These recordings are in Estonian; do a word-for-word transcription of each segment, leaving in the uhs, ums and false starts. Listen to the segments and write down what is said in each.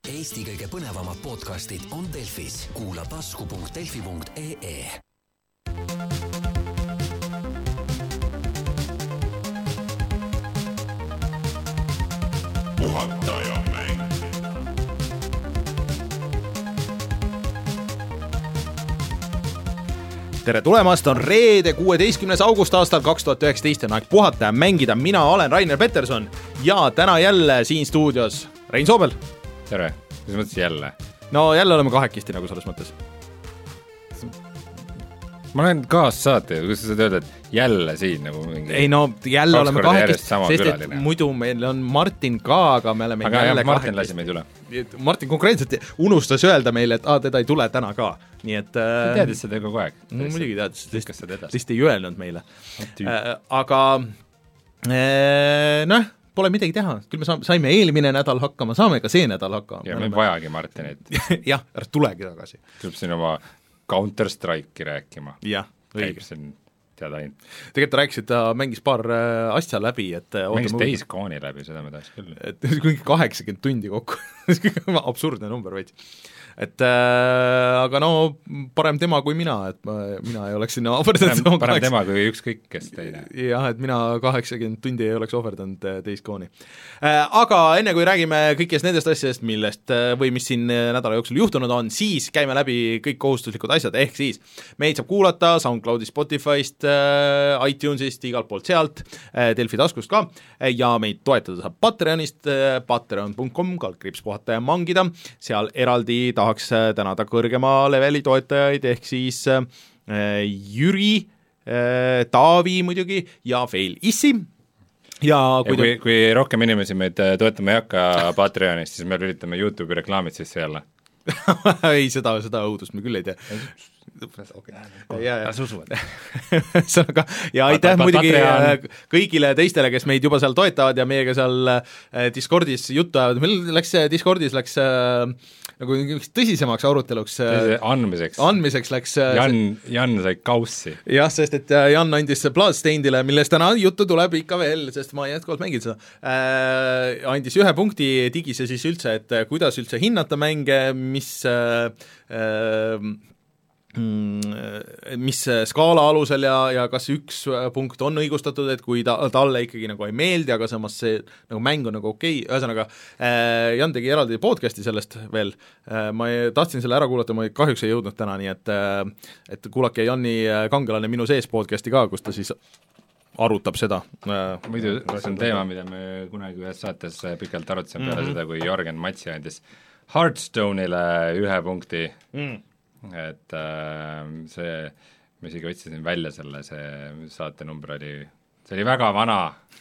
Eesti kõige põnevamad podcastid on Delfis. Kuula tasku punkt delfi punkt ee. Puhataja mäng. Tere tulemast, on reede kuueteistkümnes august aastal kaks tuhat üheksateist ja aeg puhata ja mängida. Mina olen Rainer Peterson ja täna jälle siin stuudios Rein Soobel. Tere, mis mõttes jälle? No jälle oleme kahekesti nagu selles mõttes. Ma olen kaassaate, kuidas sa saad öelda, et jälle siin nagu mingi... Ei no jälle oleme kahekesti, sest külaline. Et muidu meil on Martin ka, aga me oleme aga jälle jah, Martin lasi meid üle. Martin konkreetselt unustas öelda meile, et ah, teda ei tule täna ka. Nii et... Sa teadis seda kogu aeg? No muidugi teadis, lihtsalt ei öelnud meile. Äh, aga äh, noh, pole midagi teha, küll me saime eelmine nädal hakkama, saame ka see nädal hakkama. Ja me ei vajagi Martinit. jah, ära tulegi tagasi. Tuleb siin oma Counter-Strike'i rääkima. jah, õige. Käib siin teada ainult. Tegelikult rääkisid, ta mängis paar asja läbi, et mängis Days Gone'i läbi, seda me tahaks küll. Et kaheksakümmend tundi kokku. Absurdne number veits. Et äh, aga no parem tema kui mina, et ma, mina ei oleks sinna ohverdanud parem, parem tema kui ükskõik, kes teine. Jah, et mina kaheksakümmend tundi ei oleks ohverdanud Days Gone'i. Äh, aga enne kui räägime kõikest nendest asjadest, millest või mis siin nädala jooksul juhtunud on, siis käime läbi kõik kohustuslikud asjad, ehk siis meid saab kuulata SoundCloudi, Spotify'st, äh, iTunes'ist, igalt poolt sealt, äh, Delfi taskust ka, ja meid toetada saab Patreonist, äh, patreon punkt com, kaldkriips puhata ja mangida, seal eraldi tahaks tänada kõrgema leveli toetajaid, ehk siis äh, Jüri, äh, Taavi muidugi ja Fail Issi. Ja, kui, ja kui, kui rohkem inimesi meid toetama ei hakka Patreonist, siis me üritame YouTube'i reklaamid sisse jälle. ei, seda, seda õudust me küll ei tea. Okay. ja, ja. ja aitäh muidugi kõigile teistele, kes meid juba seal toetavad ja meiega seal Discordis juttu ajavad. Meil läks Discordis läks nagu tõsisemaks aruteluks. Andmiseks. Andmiseks läks. Jan, Jan sai kaussi. jah, sest et Jan andis Bloodstainedile, millest täna juttu tuleb ikka veel, sest ma jätkuvalt mängin seda. Äh, andis ühe punkti, digis ja siis üldse, et kuidas üldse hinnata mänge, mis äh, äh, mis skaala alusel ja, ja kas üks punkt on õigustatud, et kui ta, talle ikkagi nagu ei meeldi, aga samas see nagu mäng on nagu okei, ühesõnaga äh, Jan tegi eraldi podcasti sellest veel, äh, ma ei, tahtsin selle ära kuulata, ma kahjuks ei jõudnud täna, nii et äh, et kuulake Janni Kangelane minu sees podcasti ka, kus ta siis arutab seda. Muidu see on teema, mida me kunagi ühes saates pikalt arutasime peale mm-hmm. seda, kui Jörgen Matsi andis Hearthstone'ile ühe punkti mm. et äh, see, ma isegi otsisin välja selle, see saatenumber oli, see oli väga vana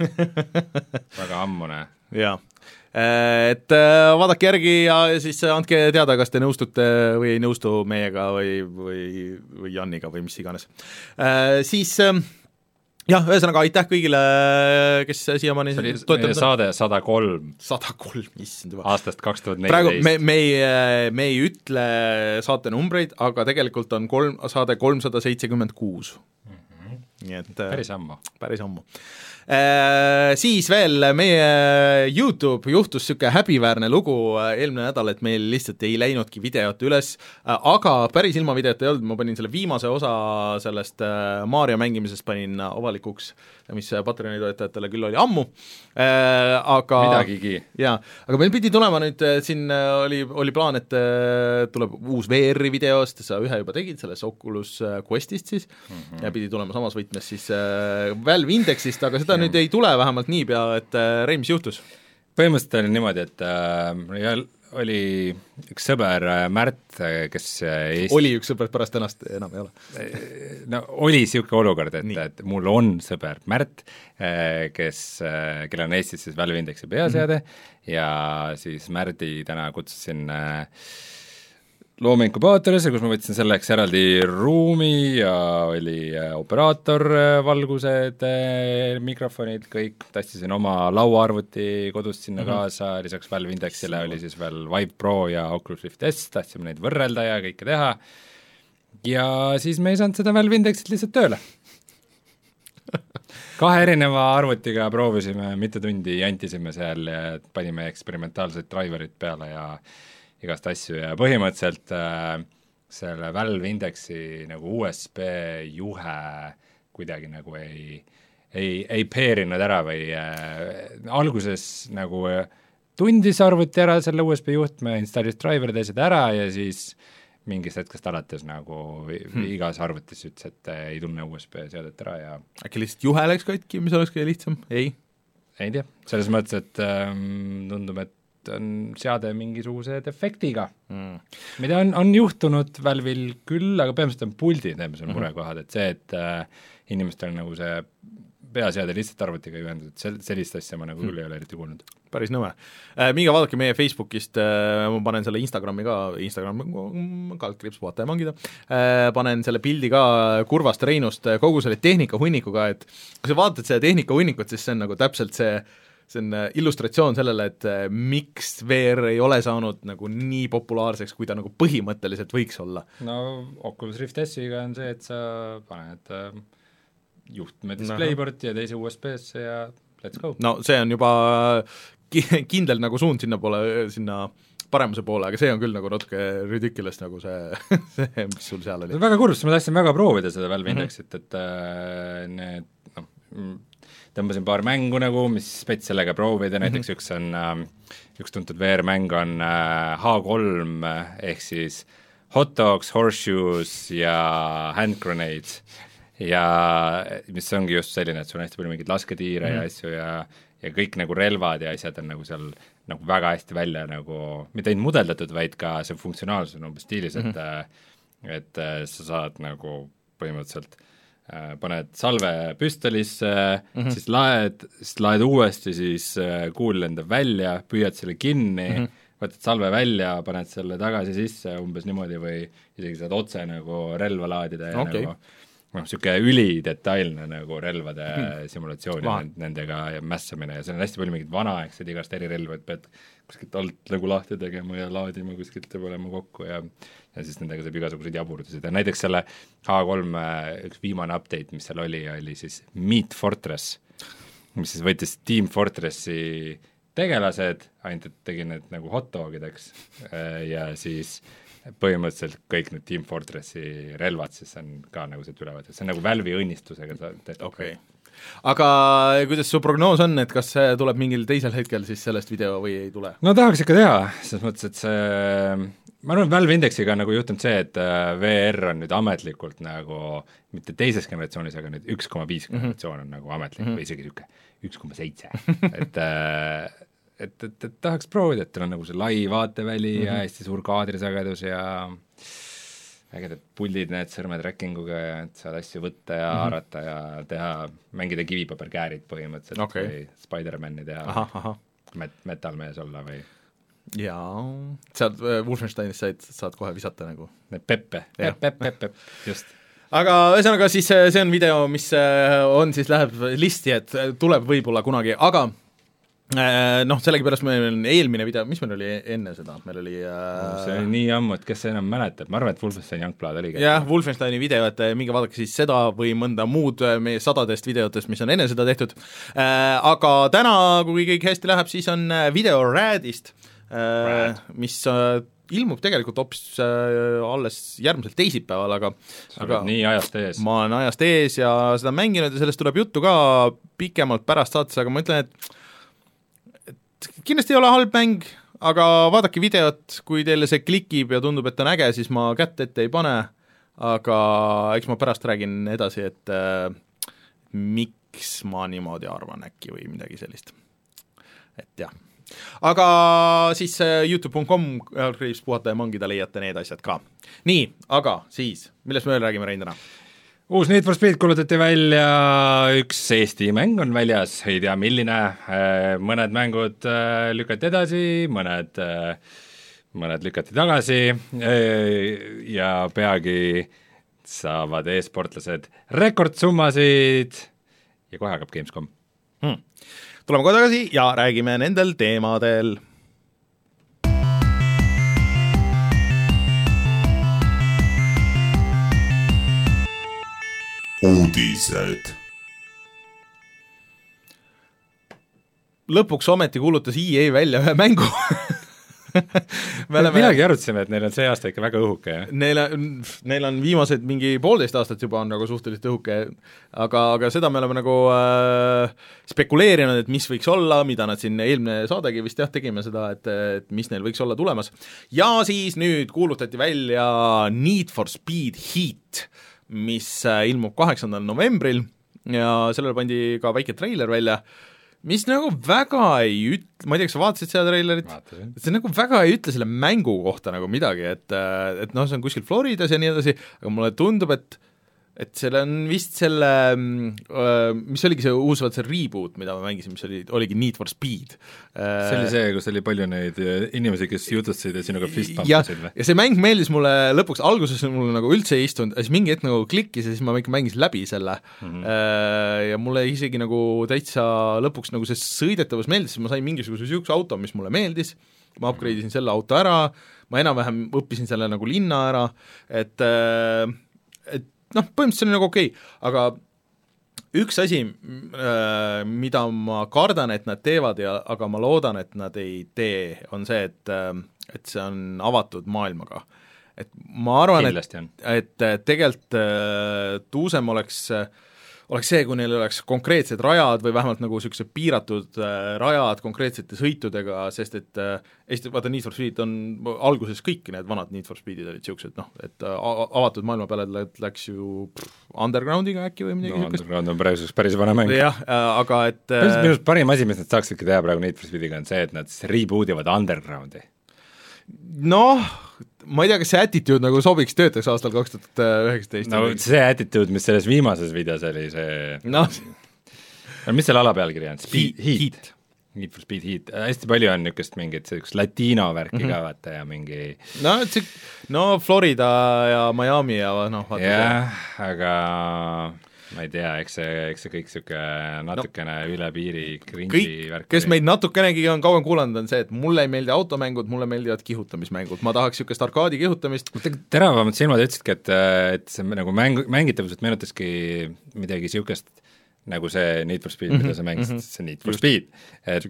väga ammune. Jaa, et äh, vaadake järgi ja siis andke teada, kas te nõustute või ei nõustu meiega või, või, või Janniga või mis iganes. Äh, siis äh, jah, ühesõnaga aitäh kõigile, kes siiamaani see oli meie saade sada kolm. sada kolm, issand juba. Aastast kaks tuhat neliteist. Praegu me, me, ei, me ei ütle saate numbreid, aga tegelikult on kolm, saade kolmsada seitsekümmend kuus. Mm-hmm. Nii et, päris ammu. Päris ammu. Äh, siis veel meie YouTube juhtus siuke häbiväärne lugu eelmine nädal, et meil lihtsalt ei läinudki videot üles, aga päris ilma videot ei olnud, ma panin selle viimase osa sellest Mario mängimisest panin avalikuks, mis Patreoni toetajatele küll oli ammu, äh, aga midagigi. Jaa, aga meil pidi tulema nüüd, siin oli, oli plaan, et tuleb uus V R-i videost, sa ühe juba tegid selles Oculus Questist siis, mm-hmm. ja pidi tulema samas võtmes siis äh, Valve Indexist, aga seda ja. Nüüd ei tule vähemalt niipea, et äh, Rein, mis juhtus? Põhimõtteliselt oli niimoodi, et äh, oli üks sõber Märt, kes Eesti... oli üks sõber, pärast ennast enam ei ole. No oli siuke olukord, et, et mul on sõber Märt, kes, kellel on Eestis siis Valve Indexi peaseade mm-hmm. ja siis Märdi täna kutsusin loomeinkubaatorisse, kus ma võtsin selleks eraldi ruumi ja oli operaator, valgused, mikrofonid, kõik, tastisin oma lauaarvuti kodust sinna mm-hmm. kaasa, lisaks Valve Indexile oli siis veel Vive Pro ja Oculus Rift S, tahtsime neid võrrelda ja kõike teha ja siis me ei saanud seda Valve Indexit lihtsalt tööle. kahe erineva arvutiga proovisime, mitu tundi jantisime seal ja panime eksperimentaalsed driverid peale ja igast asju ja põhimõtteliselt äh, selle Valve Indexi nagu U S B juhe kuidagi nagu ei, ei, ei peerinud ära või äh, alguses nagu tundis arvuti ära selle U S B juht, me installis driverid asjad ära ja siis mingist hetkest alates nagu hmm. igas arvutis ütles, et ei tunne U S B seadet ära ja äkki lihtsalt juhe läks katki, mis oleks kõige lihtsam? Ei? Ei tea, selles mõttes, et ähm, tundub, et on seade mingisuguse defektiga hmm. mida on, on juhtunud Valve'il küll, aga peamiselt on puldid, mis on hmm. murekohad, et see, et äh, inimestel nagu see peaseade lihtsalt arvutiga juhendatud, sel-, sellist asja ma nagu küll hmm. ei ole eriti kuulnud. Päris nõme. Minge vaadake meie Facebookist, ma panen selle Instagrami ka, Instagram kaldkriips vaata ja mangida, panen selle pildi ka Kurvast Reinust kogu selle tehnika hunnikuga, et kui sa vaatad selle tehnika hunnikut, siis see on nagu täpselt see, see on illustratsioon sellele, et miks V R ei ole saanud nagu nii populaarseks, kui ta nagu põhimõtteliselt võiks olla. No Oculus Rift S-iga on see, et sa paned juhtme displayporti ja teise U S B-sse ja let's go. No see on juba kindel nagu suund sinna poole, sinna paremuse poole, aga see on küll nagu natuke ridiculous nagu see, see, mis sul seal oli. Väga kurvus, ma tahtsin väga proovida seda Valve Indexit, mm-hmm. et äh, need, noh, tõmbasin paar mängu nagu, mis spets sellega proovida, näiteks mm-hmm. üks on, äh, üks tuntud V R-mäng on äh, H kolm ehk siis Hot Dogs, Horseshoes ja Hand Grenades ja mis ongi just selline, et sul on hästi palju mingeid lasketiire mm. ja asju ja, ja kõik nagu relvad ja asjad on nagu seal nagu väga hästi välja nagu, mitte ainult mudeldatud, vaid ka see funktsionaalsus on umbes stiilis, et mm-hmm. et sa saad nagu põhimõtteliselt äh, paned salve püstolisse mm-hmm. siis laed, siis laed uuesti, siis äh, kuul lendab välja, püüad selle kinni mm-hmm. võtad salve välja, paned selle tagasi sisse umbes niimoodi või isegi saad otse nagu relva laadida ja okay. nagu noh, niisugune ülidetailne nagu relvade hmm. simulatsioon ja nendega ja mässamine ja seal on hästi palju mingid vanaaegsed igast erirelva, et pead kuskilt alt nagu lahti tegema ja laadima kuskilt ja panema kokku ja ja siis nendega saab igasuguseid jaburdusid ja näiteks selle H kolm üks viimane update, mis seal oli, oli siis Meat Fortress, mis siis võttis Team Fortressi tegelased, ainult et tegi need nagu hotdogideks ja siis põhimõtteliselt kõik need Team Fortressi relvad, siis on ka nagu sealt ülevad, see on nagu Valve'i õnnistusega tehtud. Okay. Aga kuidas su prognoos on, et kas see tuleb mingil teisel hetkel siis sellest video või ei tule? No tahaks ikka teha, selles mõttes, et see ma arvan, Valve Indexiga nagu juhtunud see, et V R on nüüd ametlikult nagu mitte teises generatsioonis, aga nüüd üks koma viis generatsioon on nagu ametlik mm-hmm. või isegi niisugune üks koma seitse, et et, et, et tahaks proovida, et tal on nagu see lai vaateväli mm-hmm. ja hästi suur kaadrisagedus ja ägedad puldid, need sõrmed trackinguga ja et saad asju võtta ja mm-hmm. haarata ja teha, mängida kivipaberkäärid põhimõtteliselt okay. või Spider-Mani teha, aha, aha. Met, metalmees olla või jaa, sealt Wolfensteinis said, saad kohe visata nagu need peppe, pepp, pepp, pepp, pepp, just aga ühesõnaga siis see on video, mis on siis, läheb listi, et tuleb võib-olla kunagi, aga noh, sellegipärast meil on eelmine video, mis meil oli enne seda, meil oli äh... see oli nii ammu, et kes see enam mäletab, ma arvan, et Wolfenstein Youngblood oligi. jah, Wolfensteini video, et minge vaadake siis seda või mõnda muud meie sadadest videotest, mis on enne seda tehtud, äh, aga täna, kui kõik hästi läheb, siis on video Radist, äh, mis äh, ilmub tegelikult hoopis äh, alles järgmisel teisipäeval, aga sa oled nii ajast ees. Ma olen ajast ees ja seda mänginud ja sellest tuleb juttu ka pikemalt pärast saates, aga ma ütlen, et kindlasti ei ole halb mäng, aga vaadake videot, kui teile see klikib ja tundub, et on äge, siis ma kätt ette ei pane, aga eks ma pärast räägin edasi, et äh, miks ma niimoodi arvan äkki või midagi sellist. Et jah. Aga siis äh, youtube punkt com kriips puhata ja mangida leiate need asjad ka. Nii, aga siis, millest me veel räägime, Rein, täna? Uus Need for Speed kuulutati välja, üks Eesti mäng on väljas, ei tea milline, mõned mängud lükati edasi, mõned, mõned lükati tagasi ja peagi saavad e-sportlased rekordsummasid ja kohe hakkab Gamescom. Hmm. Tuleme kohe tagasi ja räägime nendel teemadel. Uudised. lõpuks ometi kuulutas E A välja ühe mängu me oleme millalgi arutasime, et neil on see aasta ikka väga õhuke, jah? Neil on, neil on viimased mingi poolteist aastat juba on nagu suhteliselt õhuke, aga, aga seda me oleme nagu äh, spekuleerinud, et mis võiks olla, mida nad siin eelmine saadegi vist jah, tegime seda, et, et mis neil võiks olla tulemas. Ja siis nüüd kuulutati välja Need for Speed Heat, mis ilmub kaheksandal novembril ja sellele pandi ka väike treiler välja, mis nagu väga ei üt-, ma ei tea, kas sa vaatasid seda treilerit? See nagu väga ei ütle selle mängu kohta nagu midagi, et, et noh, see on kuskil Floridas ja nii edasi, aga mulle tundub, et et seal on vist selle, mis oligi see uus, vaat see reboot, mida ma mängisin, mis oli, oligi Need for Speed. See oli see, kus oli palju neid inimesi, kes jutustasid ja sinuga fist pumpasid või? Ja see mäng meeldis mulle lõpuks, alguses mulle nagu üldse ei istunud, siis mingi hetk nagu klikkis ja siis ma ikka mängisin läbi selle mm-hmm. ja mulle isegi nagu täitsa lõpuks nagu see sõidetavus meeldis, ma sain mingisuguse sihukese auto, mis mulle meeldis, ma upgrade isin selle auto ära, ma enam-vähem õppisin selle nagu linna ära, et et noh, põhimõtteliselt see on nagu okei okay., aga üks asi, mida ma kardan, et nad teevad, ja aga ma loodan, et nad ei tee, on see, et, et see on avatud maailmaga. Et ma arvan, et, et tegelikult tuusem oleks oleks see, kui neil oleks konkreetsed rajad või vähemalt nagu niisugused piiratud äh, rajad konkreetsete sõitudega, sest et äh, Eesti, vaata, Need for Speed on alguses kõik need vanad Need for Speedid olid niisugused, noh, et äh, avatud maailma peale läks ju pff, Undergroundiga äkki või midagi no, niisugust. Underground on praeguseks päris vana mäng. jah äh,, aga et äh, minu arust parim asi, mis nad saaksidki teha praegu Need for Speediga, on see, et nad rebootivad Undergroundi. Noh, ma ei tea, kas see attitude nagu sobiks töötaks aastal kaks tuhat üheksateist. No see attitude, mis selles viimases videos oli, see no. mis selle ala pealkiri on? Speed, Heat, Heat. Need for Speed Heat. Hästi palju on niisugust mingit sellist latino värki mm -hmm. ka vaata ja mingi no, see, no Florida ja Miami ja noh vaata jah, aga ma ei tea, eks see, eks see kõik niisugune natukene no, üle piiri cringe'i värk. Kes meid natukenegi on kauem kuulanud, on see, et mulle ei meeldi automängud, mulle meeldivad kihutamismängud, ma tahaks niisugust arkaadi kihutamist. Teravamad silmad ütlesidki, et, et see nagu mäng, mängitavuselt meenutaski midagi niisugust, nagu see Need for Speed mm, -hmm, mida sa mängisid, mm -hmm. see Need for Just. Speed, et,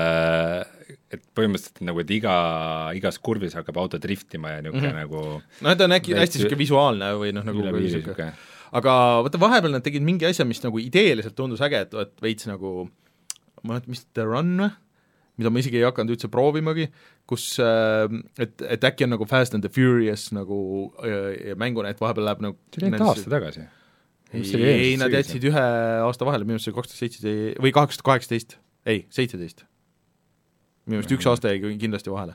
et põhimõtteliselt nagu, et iga, igas kurvis hakkab auto driftima ja niisugune mm -hmm. nagu no et on äkki hästi niisugune visuaalne või noh, nagu niisugune aga vaata, vahepeal nad tegid mingi asja, mis nagu ideeliselt tundus äge, et, et veits nagu ma ei tea, mis The Run või? Mida ma isegi ei hakanud üldse proovimagi, kus et, et äkki on nagu Fast and the Furious nagu ja mänguna, et vahepeal läheb nagu see oli ainult aasta tagasi. ei, ei nad jätsid ühe aasta vahele, minu arust see kaks tuhat seitseteist või kaks tuhat kaheksateist, ei, seitseteist. Minu arust üks aasta jäi kindlasti vahele.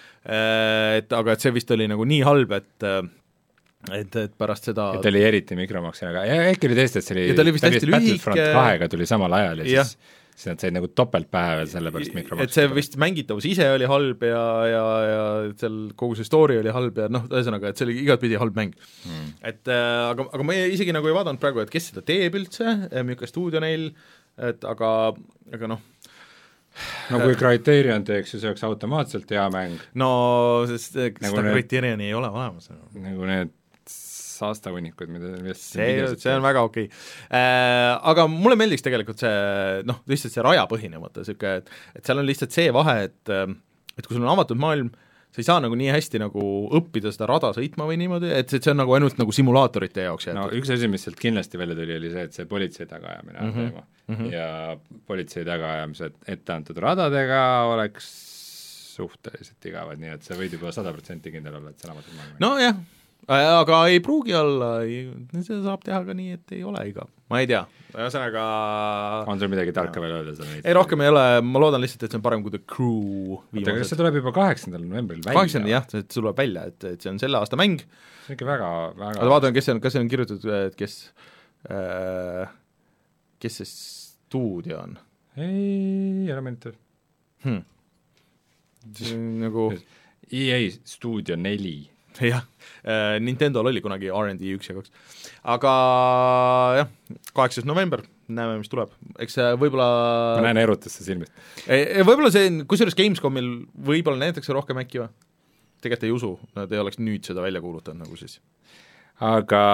Et aga et see vist oli nagu nii halb, et et, et pärast seda et oli eriti mikromaksinaga, ja äkki oli tõesti, et see oli, oli vist hästi lühike kahega tuli samal ajal ja, ja. siis siis nad said nagu topelt pähe veel selle pärast mikromaksinaga. Et see vist mängitavus ise oli halb ja, ja, ja seal kogu see story oli halb ja noh, ühesõnaga, et see oli igatpidi halb mäng hmm.. Et äh, aga, aga ma isegi nagu ei vaadanud praegu, et kes seda teeb üldse, milline stuudio neil, et aga, aga noh no kui Criterion teeks, siis oleks automaatselt hea mäng. No, sest nagu seda need, Criterioni ei ole olemas. Nagu need aastahunnikud, mida see, see on väga okei okay. äh, aga mulle meeldiks tegelikult see noh, lihtsalt see rajapõhine mõte, niisugune, et, et seal on lihtsalt see vahe, et et kui sul on avatud maailm, sa ei saa nagu nii hästi nagu õppida seda rada sõitma või niimoodi, et see on nagu ainult nagu simulaatorite jaoks jäetud. No üks asi, mis sealt kindlasti välja tuli, oli see, et see politsei tagaajamine on mm -hmm. teema mm -hmm. ja politsei tagaajamised etteantud radadega oleks suhteliselt igavad, nii et see võid juba sada protsenti kindel olla, et see on avatud maailm. Nojah, aga ei pruugi olla, seda saab teha ka nii, et ei ole igav, ma ei tea, ühesõnaga on sul midagi tarka veel öelda? Ei, rohkem ei ole, ma loodan lihtsalt, et see on parem kui The Crew viimased. Aga see tuleb juba kaheksandal novembril välja. kaheksandal jah, et see tuleb välja, et, et see on selle aasta mäng. See on ikka väga, väga aga vaatan, kes see on, kas see on kirjutatud, et kes äh, kes see stuudio on? Ei, ära meenuta hmm. siis nagu E A Studio neli jah, Nintendo'l oli kunagi R and D üks ja kaks, aga jah, kaheksas november, näeme, mis tuleb, eks võib-olla ma näen erutust silmist. Võib-olla see, kusjuures Gamescomil võib-olla näitakse rohkem äkki või? Tegelikult ei usu, nad ei oleks nüüd seda välja kuulutanud nagu siis.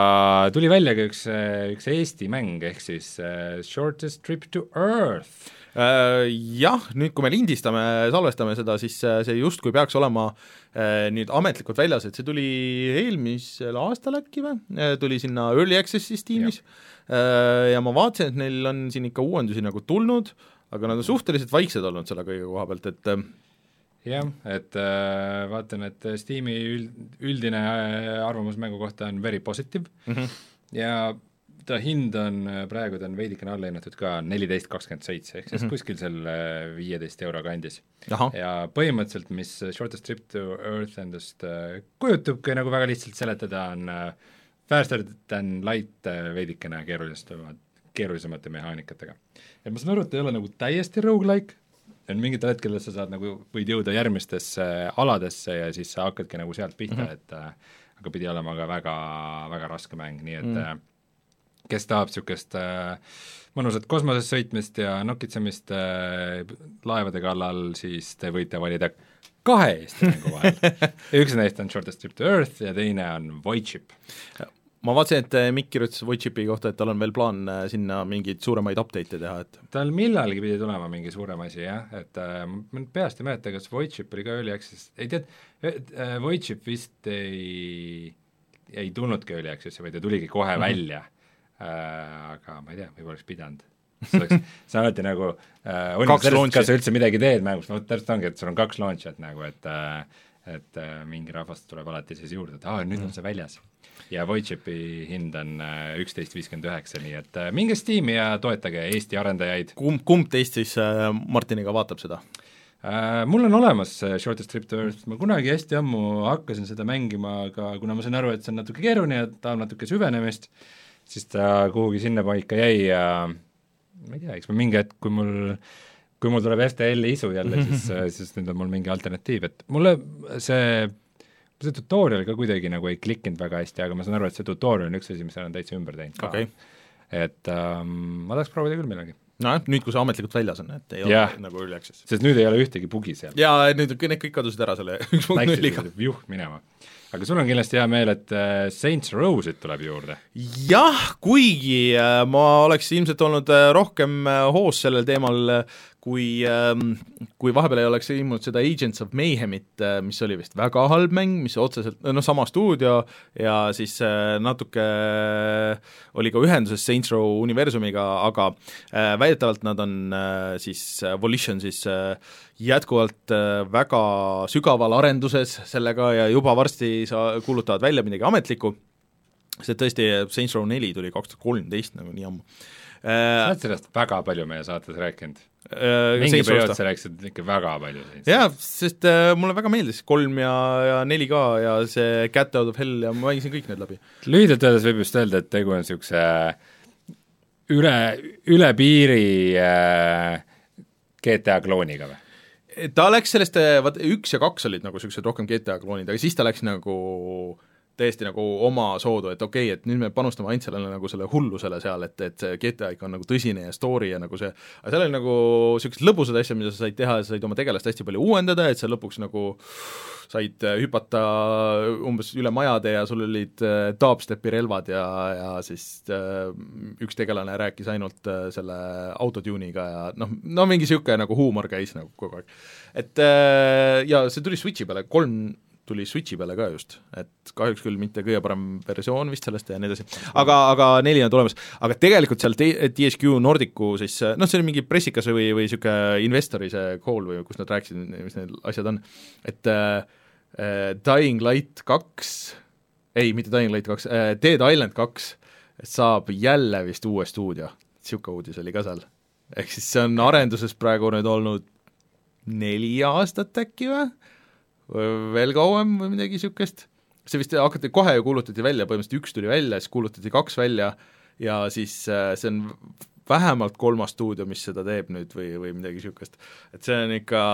Aga tuli välja ka üks, üks Eesti mäng, ehk siis uh, Shortest Trip to Earth. Jah, nüüd kui me lindistame, salvestame seda, siis see justkui peaks olema nüüd ametlikult väljas, et see tuli eelmisel aastal äkki või, tuli sinna Early Access'is tiimis ja. ja ma vaatasin, et neil on siin ikka uuendusi nagu tulnud, aga nad on suhteliselt vaiksed olnud selle kõige koha pealt, et jah, et äh, vaatan, et Steam'i üld, üldine arvamus mängu kohta on very positive mm -hmm. ja ta hind on, praegu ta on veidikene alla hinnatud ka neliteist kakskümmend seitse, ehk siis mm -hmm. kuskil selle viieteist euro kandis. Aha. Ja põhimõtteliselt, mis Shortest Trip to Earth endast äh, kujutubki nagu väga lihtsalt seletada, on äh, faster than light äh, veidikene keerulisemate, keerulisemate mehaanikatega. ja ma saan aru, et ei ole nagu täiesti roguelike, on mingitel hetkel, sa saad nagu, võid jõuda järgmistesse aladesse ja siis sa hakkadki nagu sealt pihta mm, -hmm. et äh, aga pidi olema ka väga, väga raske mäng, nii et mm -hmm. kes tahab niisugust äh, mõnusat kosmoses sõitmist ja nokitsemist äh, laevade kallal, siis te võite valida kahe Eesti mängu vahel. üks neist on Shortest Trip to Earth ja teine on Voidship. Ma vaatasin, et Mikk kirjutas Voidshipi kohta, et tal on veel plaan sinna mingeid suuremaid update'e teha, et tal millalgi pidi tulema mingi suurem asi, jah, et äh, ma peast ei mäleta, kas Voidship oli ka Early Access, ei tead, äh, Voidship vist ei, ei tulnudki Early Access'i, vaid ta tuligi kohe mm -hmm. välja. Äh, aga ma ei tea, võib-olla oleks pidanud. See on alati nagu äh, on sellest, kas sa üldse midagi teed mängus, no täpselt ongi, et sul on kaks launchat nagu, et äh, et äh, mingi rahvast tuleb alati siis juurde, et aa, nüüd on see väljas. Ja Voidshipi hind on äh, üksteist viiskümmend üheksa, nii et äh, minge Steam'i ja toetage Eesti arendajaid. Kumb, kumb teist siis äh, Martiniga vaatab seda? Uh, mul on olemas uh, Shortest Trip to Earth, ma kunagi hästi ammu hakkasin seda mängima, aga kuna ma sain aru, et see on natuke keeruline ja ta on natuke süvenemist, siis ta kuhugi sinna paika jäi ja ma ei tea, eks ma mingi hetk, kui mul kui mul tuleb F T L-i isu jälle, siis, siis nüüd on mul mingi alternatiiv, et mulle see, see tutorial ka kuidagi nagu ei klikkinud väga hästi, aga ma saan aru, et see tutorial on üks asi, mis on täitsa ümber teinud ka. Okay. Et um, ma tahaks proovida küll millalgi. No nüüd, kui see ametlikult väljas on, et ei ole yeah. nagu Early Access. Sest nüüd ei ole ühtegi bugi seal. Jaa, nüüd need kõik kadusid ära selle üks punkt nulliga. Juh, minema. Aga sul on kindlasti hea meel, et uh, Saints Row'sid tuleb juurde. Jah, kuigi uh, ma oleks ilmselt olnud uh, rohkem uh, hoos sellel teemal, uh, kui, um, kui vahepeal ei oleks ilmunud seda Agents of Mayhemit, uh, mis oli vist väga halb mäng, mis otseselt, noh, sama stuudio ja siis uh, natuke uh, oli ka ühenduses Saints Row universumiga, aga uh, väidetavalt nad on uh, siis uh, Volition siis uh, jätkuvalt uh, väga sügaval arenduses sellega ja juba varsti sa kuulutavad välja midagi ametlikku, see tõesti Saints Row neli tuli kaks tuhat kolmteist nagu nii ammu. Sa oled sellest väga palju meie saates rääkinud. Uh, mingi periood sa rääkisid ikka väga palju. Jaa, sest uh, mulle väga meeldis kolm ja, ja neli ka ja see Cat Out of Hell ja ma mängisin kõik need läbi. Lühidalt öeldes võib just öelda, et tegu on niisuguse üle, üle piiri uh, G T A klooniga või? Ta läks sellest, vaat üks ja kaks olid nagu niisugused rohkem G T A kloonid, aga siis ta läks nagu täiesti nagu oma soodu, et okei okay,, et nüüd me panustame ainult sellele nagu selle hullusele seal, et, et see G T A ikka on nagu tõsine ja story ja nagu see, aga seal oli nagu niisugused lõbusad asjad, mida sa said teha, sa said oma tegelast hästi palju uuendada, et sa lõpuks nagu said hüpata umbes üle majade ja sul olid dubstepi relvad ja, ja siis äh, üks tegelane rääkis ainult äh, selle autotune'iga ja noh, no mingi niisugune nagu huumor käis nagu kogu aeg. Et äh, ja see tuli Switchi peale, kolm tuli Switchi peale ka just, et kahjuks küll mitte kõige parem versioon vist sellest ja nii edasi, aga, aga neli on tulemas, aga tegelikult seal T S Q Nordicu siis, noh, see oli mingi pressikas või, või niisugune investori see call või kus nad rääkisid, mis need asjad on, et äh, Dying Light kaks, ei, mitte Dying Light kaks äh,, Dead Island kaks saab jälle vist uue stuudio, niisugune uudis oli ka seal, ehk siis see on arenduses praegu nüüd olnud neli aastat äkki või? veel kauem või midagi niisugust, see vist hakati kohe ju kuulutati välja, põhimõtteliselt üks tuli välja, siis kuulutati kaks välja ja siis see on vähemalt kolmas stuudio, mis seda teeb nüüd või, või midagi niisugust, et see on ikka,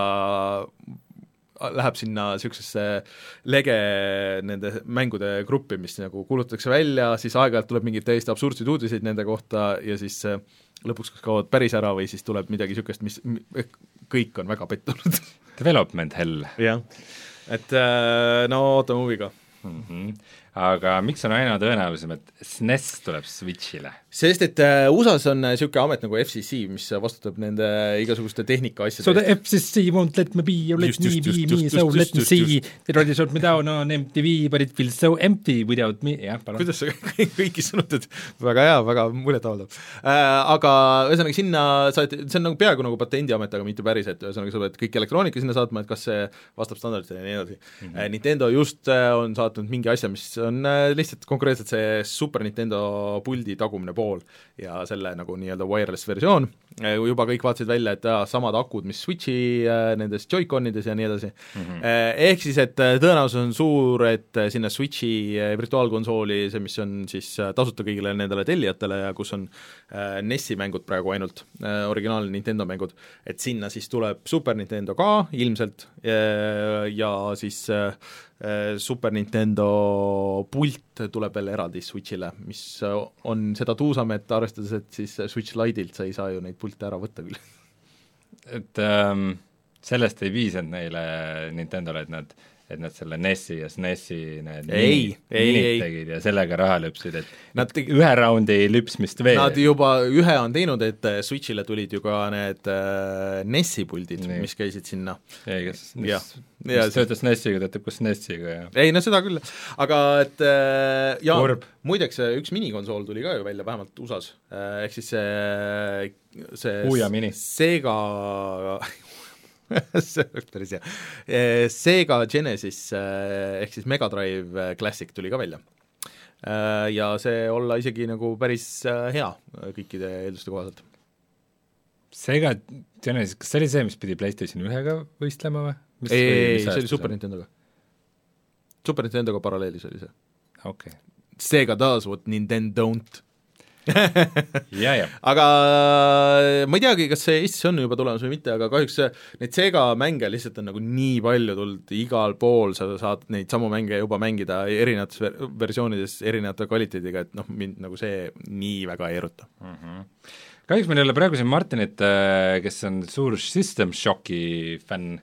läheb sinna niisugusesse lege nende mängude gruppi, mis nagu kuulutatakse välja, siis aeg-ajalt tuleb mingeid täiesti absurdseid uudiseid nende kohta ja siis lõpuks kas kaovad päris ära või siis tuleb midagi niisugust, mis kõik on väga pettunud Development hell. jah, et no ootame huviga. mm-hmm. Aga miks on aina tõenäolisem, et S N E S tuleb Switchile? Sest et uh, U S A-s on niisugune amet nagu F C C, mis vastutab nende igasuguste tehnika asjade So the F C C won't let me be, you let just, me just, be just, me, just, so just, let just, me see, it already shut me down on M T V, but it feels so empty without me, jah, palun. Kuidas sa kõiki sõnutad? Väga hea, väga muljet avaldav. Uh, aga ühesõnaga sinna saad, see on nagu peaaegu nagu patendiamet, aga mitte päris, et ühesõnaga sa pead kõik elektroonika sinna saatma, et kas see vastab standarditele ja nii edasi. Mm-hmm. Uh, Nintendo just uh, on saatnud mingi asja, mis on uh, lihtsalt konkreetselt see Super Nintendo puldi tagumine pool ja selle nagu nii-öelda wireless versioon, juba kõik vaatasid välja, et ah, samad akud, mis Switchi äh, nendes Joy-Conides ja nii edasi mm-hmm. eh, ehk siis, et tõenäosus on suur, et sinna Switchi virtuaalkonsooli, see mis on siis tasuta kõigile nendele tellijatele ja kus on äh, N E S-i mängud praegu ainult, äh, originaalne Nintendo mängud, et sinna siis tuleb Super Nintendo ka ilmselt äh, ja siis äh, Super Nintendo pult tuleb veel eraldi Switchile, mis on seda tuusam, et arvestades, et siis Switch Lite'ilt sa ei saa ju neid pilte ära võtta küll. Et ähm, sellest ei piisanud neile Nintendole, et nad et nad selle N E S-i ja S N E S-i need ei, ei, ei. tegid ja sellega raha lüpsid, et nad tegi... ühe raundi lüpsmist veel. Nad juba ühe on teinud, et Switchile tulid ju ka need äh, N E S-i puldid, nii. Mis käisid sinna. ei, kas ja. mis ja, töötas N E S-iga, töötab ka S N E S-iga. Ja. ei, no seda küll, aga et äh, ja Korb. Muideks üks minikonsool tuli ka ju välja, vähemalt U S A-s, äh, ehk siis see, see Uja mini. Sega see oleks päris hea. Sega Genesis ehk siis Mega Drive Classic tuli ka välja. Ja see olla isegi nagu päris hea kõikide eelduste kohaselt. Sega Genesis, kas see oli see, mis pidi PlayStation ühega võistlema või? Mis ei, ei, see oli Super Nintendoga. Super Nintendoga paralleelis oli see. Okay. Sega does what Nintendo don't. ja, ja. Aga ma ei teagi, kas see Eestis on juba tulemas või mitte, aga kahjuks neid Sega mänge lihtsalt on nagu nii palju tulnud, igal pool sa saad neid samu mänge juba mängida erinevates ver- versioonides erinevate kvaliteediga, et noh, mind nagu see nii väga ei eruta. Mm-hmm. Kahjuks meil ei ole praegu siin Martinit, kes on suur System Shocki fänn,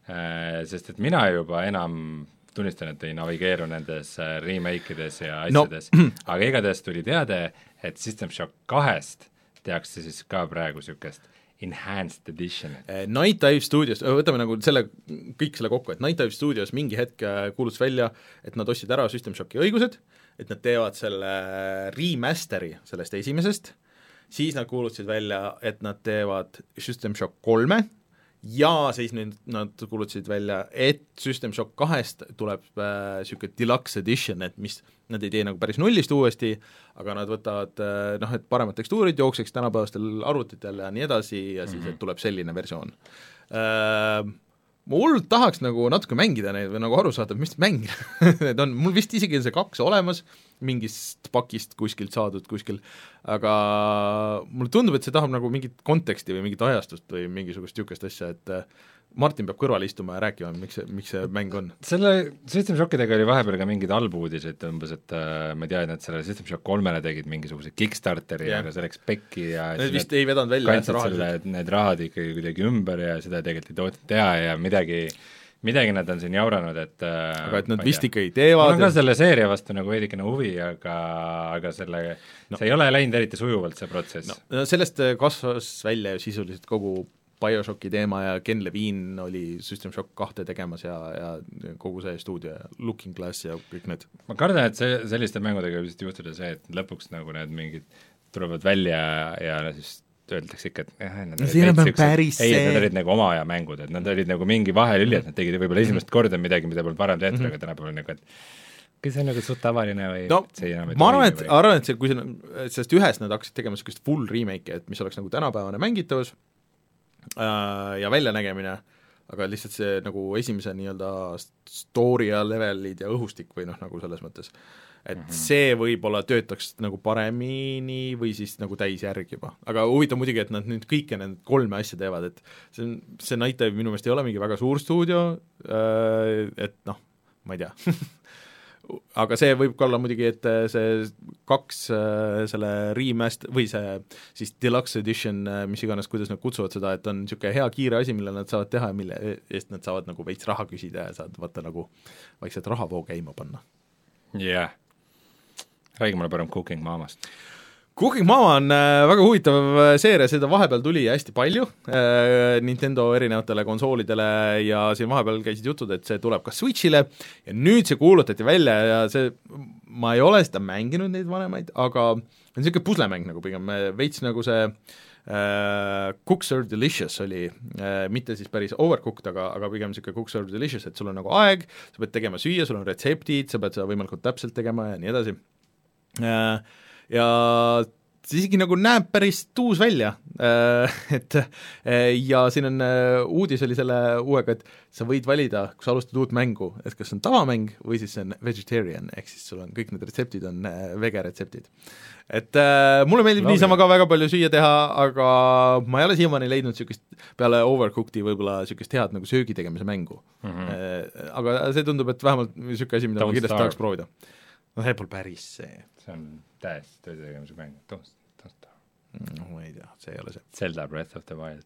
sest et mina juba enam tunnistan, et ei navigeeru nendes remake-ides ja asjades no. Aga igatahes tuli teade, et System Shock kahest tehakse siis ka praegu niisugust enhanced edition. Night Dive Studios, võtame nagu selle, kõik selle kokku, et Night Dive Studios mingi hetk kuulutas välja, et nad ostsid ära System Shocki õigused, et nad teevad selle remasteri sellest esimesest, siis nad kuulutasid välja, et nad teevad System Shock kolme, ja siis nüüd nad kuulutasid välja, et System Shock kahest tuleb niisugune äh, deluxe edition, et mis nad ei tee nagu päris nullist uuesti, aga nad võtavad äh, noh, et paremad tekstuurid jookseks tänapäevastel arvutitel ja nii edasi ja siis, et tuleb selline versioon äh,. Ma hullult tahaks nagu natuke mängida neid või nagu aru saada, mis mäng need on, mul vist isegi on see kaks olemas, mingist pakist kuskilt saadud kuskil, aga mulle tundub, et see tahab nagu mingit konteksti või mingit ajastust või mingisugust niisugust asja, et Martin peab kõrval istuma ja rääkima, miks see, miks see mäng on. Selle System Shockidega oli vahepeal ka mingid albuudiseid umbes, et äh, ma tean, et nad selle System Shock kolmele tegid mingisuguse Kickstarteri yeah., aga see läks pekki ja need vist ei vedanud välja, kandsid selle, need rahad ikkagi kuidagi ümber ja seda tegelikult ei tootnud teha ja midagi midagi nad on siin jauranud, et aga et nad vist ikka ei teevad. Mul on ka selle seeria vastu nagu veidikene huvi, aga, aga selle no. see ei ole läinud eriti sujuvalt, see protsess. No, sellest kasvas välja sisuliselt kogu BioShocki teema ja Ken Levine oli System Shock kahte tegemas ja, ja kogu see stuudio ja Looking Glass ja kõik need. Ma kardan, et see, selliste mängudega vist juhtuda see, et lõpuks nagu need mingid tulevad välja ja siis öeldakse ikka, et jah, nad olid päris ei, et nad olid nagu oma aja mängud, et nad olid nagu mingi vahelüli, et nad tegid võib-olla esimest korda midagi, mida polnud varem tehtud, mm-hmm. aga tänapäeval nagu, et kas see on nagu suht tavaline või no, see enam ei ma arvan, et, arvan, et see, kui see, sellest ühest nad hakkasid tegema sellist full remake, et mis oleks nagu tänapäevane mängitavus äh, ja väljanägemine, aga lihtsalt see nagu esimese nii-öelda story ja levelid ja õhustik või noh, nagu selles mõttes et mm-hmm. see võib-olla töötaks nagu paremini või siis nagu täisjärg juba. Aga huvitav muidugi, et nad nüüd kõike need kolme asja teevad, et see, see Night Dive minu meelest ei ole mingi väga suur stuudio, et noh, ma ei tea aga see võib ka olla muidugi, et see kaks selle remast- või see siis deluxe edition, mis iganes, kuidas nad kutsuvad seda, et on niisugune hea kiire asi, mille nad saavad teha ja mille eest nad saavad nagu veits raha küsida ja saavad vaata nagu vaikselt rahavoo käima panna. jah yeah., räägi mulle parem Cooking Mamast. Cooking Mama on äh, väga huvitav seeria, seda vahepeal tuli hästi palju äh, Nintendo erinevatele konsoolidele ja siin vahepeal käisid jutud, et see tuleb ka Switchile ja nüüd see kuulutati välja ja see, ma ei ole seda mänginud, neid vanemaid, aga on niisugune puslemäng nagu pigem, veits nagu see äh, Cooks Are Delicious oli äh,, mitte siis päris overcooked, aga, aga pigem niisugune Cooks Are Delicious, et sul on nagu aeg, sa pead tegema süüa, sul on retseptid, sa pead seda võimalikult täpselt tegema ja nii edasi äh,. Ja see isegi nagu näeb päris tuus välja, et ja siin on, uudis oli selle uuega, et sa võid valida, kui sa alustad uut mängu, et kas see on tavamäng või siis see on vegetarian, ehk siis sul on kõik need retseptid on vege retseptid. Et äh, mulle meeldib Love niisama ka väga palju süüa teha, aga ma ei ole siiamaani leidnud niisugust peale Overcooked'i võib-olla niisugust head nagu söögi tegemise mängu mm. -hmm. Aga see tundub, et vähemalt niisugune asi, mida Don't ma kindlasti tahaks proovida. No see pole päris see. See on täiesti töö tegemise mäng. Don't, don't start. No, ma ei tea, see ei ole see. Zelda Breath of the Wild.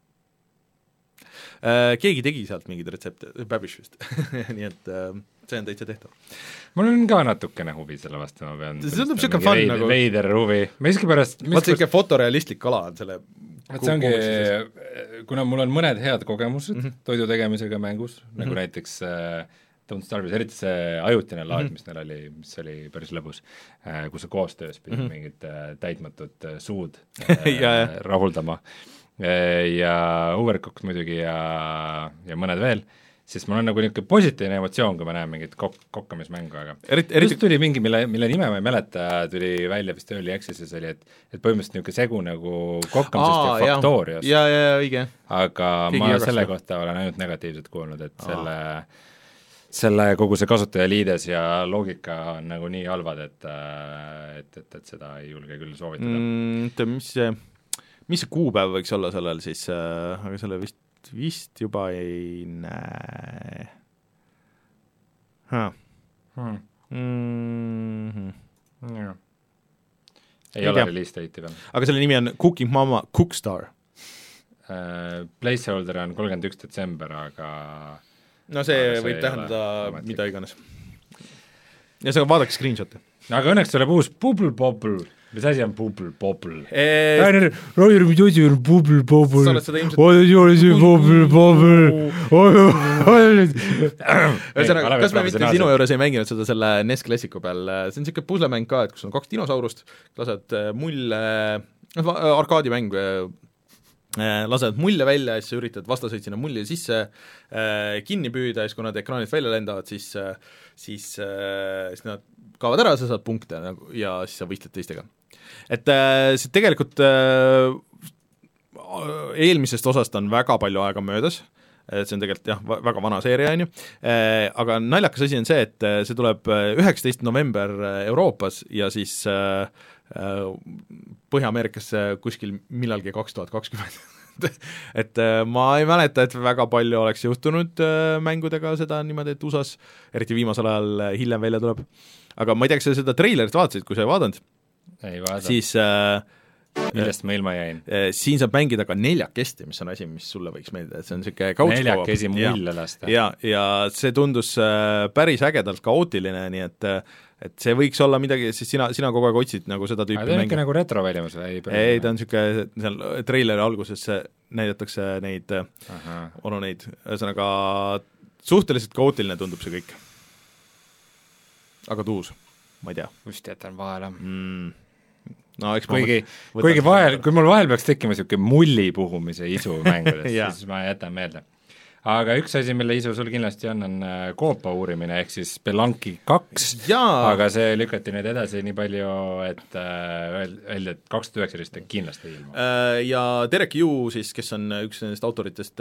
Äh, keegi tegi sealt mingid retsepte, Babish vist. Nii et äh, see on täitsa tehtav. Mul on ka natukene huvi selle vastu, ma pean see tundub siuke fun veid, nagu veider huvi. Ma iski pärast vaat siuke fotorealistlik kala on selle see ongi, kuna mul on mõned head kogemused mm -hmm. toidu tegemisega mängus, mm -hmm. nagu näiteks äh, Don't Starve, eriti see ajutine laad, mm -hmm. mis neil oli, mis oli päris lõbus, äh, kus sa koostöös pidid mm -hmm. mingid äh, täitmatud äh, suud äh, ja, ja. rahuldama äh, ja Overcooked muidugi ja, ja mõned veel, siis mul on nagu niisugune positiivne emotsioon, kui ma näen mingit kok-, kokkamismängu, aga eriti, eriti... just tuli mingi, mille, mille nime ma ei mäleta, tuli välja vist Early Accessis oli, et, et põhimõtteliselt niisugune segu nagu kokkamisest Aa, ja Factorios. ja, ja, ja, õige. aga Keegi ma jagas selle kohta olen ainult negatiivset kuulnud, et Aa. selle selle kogu see kasutajaliides ja loogika on nagu nii halvad, et et, et, et seda ei julge küll soovitada mm,. Mis see, mis see kuupäev võiks olla sellel siis, äh, aga selle vist, vist juba ei näe huh. hmm. Mm-hmm. Ja. ei, ei ole release date'i veel. Aga selle nimi on Cooking Mama Cookstar uh, placeholder on kolmkümmend üks detsember, aga no see aga võib see tähendada mida iganes. Ja see vaadake screenshot'e. Aga õnneks tuleb uus Bubble Bobble. Mis asi on Bubble Bobble? Rainer, Rainer, mis asi on Bubble Bobble? Sa oled seda ilmselt... Oi, oi, see Bubble Bobble. Ühesõnaga, kas me mitte sinu juures ei mänginud seda selle N E S Classicu peal? See on niisugune puslemäng ka, et kus on kaks dinosaurust, lased mulle, arkaadimäng, lased mulle välja ja siis sa üritad vastaseid sinna mulli sisse äh, kinni püüda ja siis kui nad ekraanilt välja lendavad, siis, äh, siis, äh, siis nad kaovad ära, sa saad punkte nagu, ja siis sa võistled teistega. Et äh, see tegelikult äh, eelmisest osast on väga palju aega möödas, et see on tegelikult jah, väga vana seeria, on ju, äh, aga naljakas asi on see, et see tuleb üheksateist november Euroopas ja siis äh, Põhja-Ameerikasse kuskil millalgi kaks tuhat kakskümmend et ma ei mäleta, et väga palju oleks juhtunud mängudega seda niimoodi, et U S A-s, eriti viimasel ajal hiljem välja tuleb. Aga ma ei tea, kas sa seda treilerit vaatasid, kui sa ei vaadanud, ei vaadanud. Siis äh, millest ma ilma jäin? Siin saab mängida ka neljakesti, mis on asi, mis sulle võiks meeldida, et see on niisugune couch neljakesi mulle lasta. Ja, ja see tundus päris ägedalt kaootiline, nii et et see võiks olla midagi, siis sina, sina kogu aeg otsid nagu seda tüüpi mängu. Ta on ikka nagu retroväljamus või? Ei, ta on niisugune, seal treileri alguses näidatakse neid, onu neid, ühesõnaga suhteliselt kaootiline tundub see kõik. Aga tuus, ma ei tea. Just jätan vahele mm.. No, eks kuigi, kuigi vahel, kui mul vahel peaks tekkima niisugune mulli puhumise isu mängudes siis ma jätan meelde. Aga üks asi, mille isu sul kindlasti on, on koopa uurimine, ehk siis Spelunky kaks, aga see lükati nüüd edasi nii palju, et öeldi, et kaks tuhat üheksateist on kindlasti ilma. Ja Derek Yu siis, kes on üks nendest autoritest,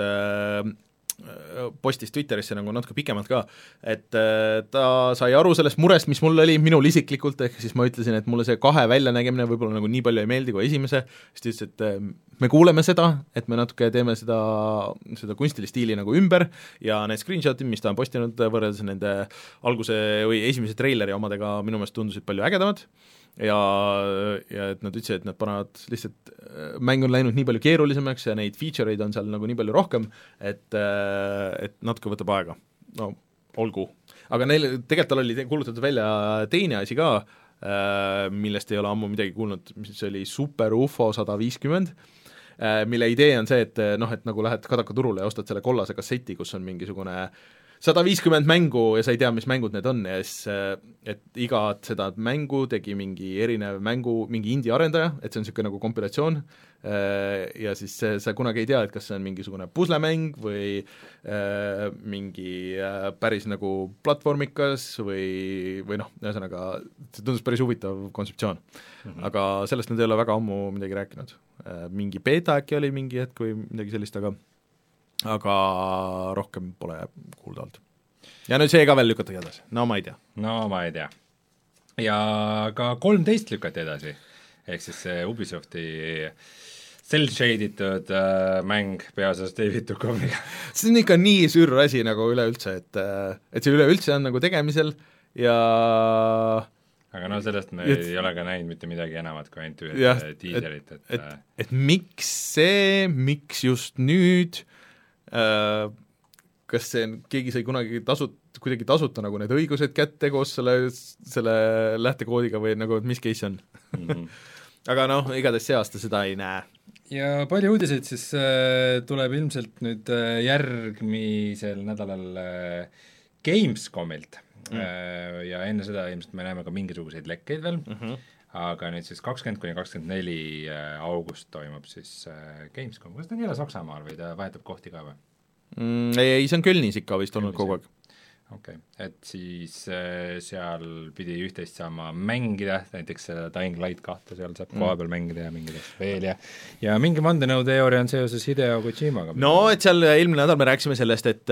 postis Twitterisse nagu natuke pikemalt ka, et ta sai aru sellest murest, mis mul oli, minul isiklikult, ehk siis ma ütlesin, et mulle see kahe väljanägemine võib-olla nagu nii palju ei meeldi kui esimese, siis ta ütles, et me kuuleme seda, et me natuke teeme seda, seda kunstilistiili nagu ümber ja need screenshotid, mis ta on postinud võrreldes nende alguse või esimese treileri omadega minu meelest tundusid palju ägedamad ja, ja et nad ütlesid, et nad panevad lihtsalt, mäng on läinud nii palju keerulisemaks ja neid feature'id on seal nagu nii palju rohkem, et, et natuke võtab aega. No olgu. aga neil, tegelikult tal oli kuulutatud välja teine asi ka, millest ei ole ammu midagi kuulnud, mis oli Super U F O sada viiskümmend, mille idee on see, et noh, et nagu lähed Kadaka turule ja ostad selle kollase kasseti, kus on mingisugune sada viiskümmend mängu ja sa ei tea, mis mängud need on ja siis, et igat seda mängu tegi mingi erinev mängu, mingi indie arendaja, et see on niisugune nagu kompilatsioon ja siis sa kunagi ei tea, et kas see on mingisugune puslemäng või äh, mingi äh, päris nagu platvormikas või, või noh, ühesõnaga see tundus päris huvitav kontseptsioon mm. -hmm. Aga sellest nad ei ole väga ammu midagi rääkinud. Äh, mingi beta äkki oli mingi hetk või midagi sellist, aga aga rohkem pole kuulda olnud. Ja nüüd see ka veel lükatagi edasi, no ma ei tea. No ma ei tea. Ja ka kolmteist lükati edasi, ehk siis see Ubisofti cel-shaditud äh, mäng peaosas David Duchovniga. See on ikka nii sür asi nagu üleüldse, et, et see üleüldse on nagu tegemisel ja aga no sellest me et, ei ole ka näinud mitte midagi enamat kui ainult ühe tiiserit. Et, et, et, et miks see, miks just nüüd äh, kas see, keegi sai kunagi tasut-, kuidagi tasuta nagu need õigused kätte koos selle, selle lähtekoodiga või nagu, et mis case on mm. -hmm. Aga noh, igatahes see aasta seda ei näe. Ja palju uudiseid siis äh, tuleb ilmselt nüüd äh, järgmisel nädalal äh, Gamescomilt mm. äh, ja enne seda ilmselt me näeme ka mingisuguseid lekkeid veel mm, -hmm. aga nüüd siis kakskümmend kuni kakskümmend neli august toimub siis äh, Gamescom. Kas ta on jälle Saksamaal või ta vahetab kohti ka või? Mm, ei, ei, see on Kölnis ikka vist olnud kogu aeg. Okei okay., et siis äh, seal pidi üht-teist saama mängida, näiteks äh, Dying Light kahte seal saab mm. koha peal mängida ja mingidest veel ja ja mingi vandenõuteooria on seoses Hideo Kojimaga. No, et seal eelmine nädal me rääkisime sellest, et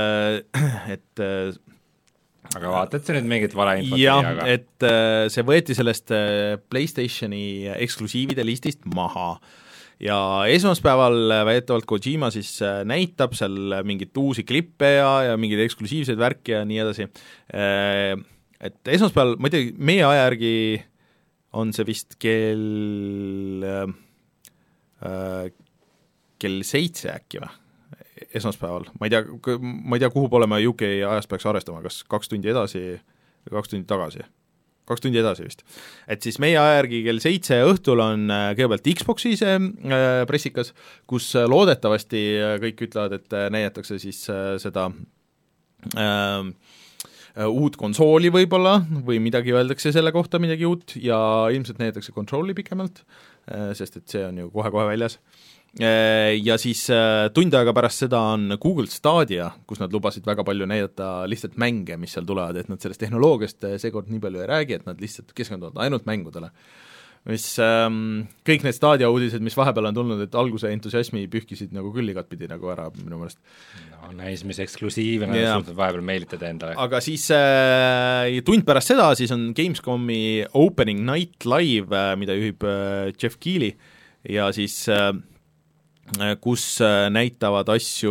et aga vaata, et see nüüd mingit valeinfot jah, aga... et see võeti sellest PlayStationi eksklusiivide listist maha ja esmaspäeval väidetavalt Kojima siis näitab seal mingit uusi klippe ja, ja mingeid eksklusiivseid värki ja nii edasi. Et esmaspäeval, ma ei tea, meie aja järgi on see vist kell äh, kell seitse äkki või? Esmaspäeval, ma ei tea, ma ei tea, kuhu poole ma U K ajast peaks arvestama, kas kaks tundi edasi või kaks tundi tagasi, kaks tundi edasi vist. Et siis meie aja järgi kell seitse õhtul on kõigepealt Xboxi see pressikas, kus loodetavasti kõik ütlevad, et näidatakse siis seda äh, uut konsooli võib-olla või midagi öeldakse selle kohta midagi uut ja ilmselt näidatakse kontrolli pikemalt, sest et see on ju kohe-kohe väljas. Ja siis tund aega pärast seda on Google Stadia, kus nad lubasid väga palju näidata lihtsalt mänge, mis seal tulevad, et nad sellest tehnoloogiast seekord nii palju ei räägi, et nad lihtsalt keskenduvad ainult mängudele. Mis ähm, kõik need Stadia uudised, mis vahepeal on tulnud, et alguse entusiasmi pühkisid nagu küll igatpidi nagu ära minu meelest. No näis, mis eksklusiivne yeah. suutnud vahepeal meelitada endale. Aga siis äh, tund pärast seda siis on Gamescomi Opening Night Live, äh, mida juhib äh, Jeff Keighley ja siis äh, kus näitavad asju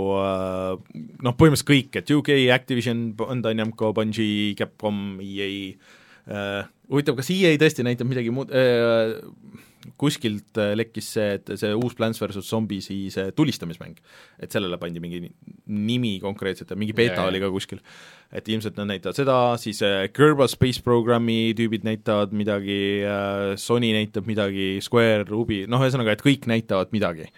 noh, põhimõtteliselt kõik, et U K, Activision, Bandai Namco, Bungie, Capcom, E A, huvitav, kas E A tõesti näitab midagi muud, kuskilt lekkis see, et see uus Plants versus. Zombiesi see tulistamismäng, et sellele pandi mingi nimi konkreetselt ja mingi beta yeah. oli ka kuskil, et ilmselt nad näitavad seda, siis Kerbal Space Programmi tüübid näitavad midagi, Sony näitab midagi, Square, Ruby, noh, ühesõnaga, et kõik näitavad midagi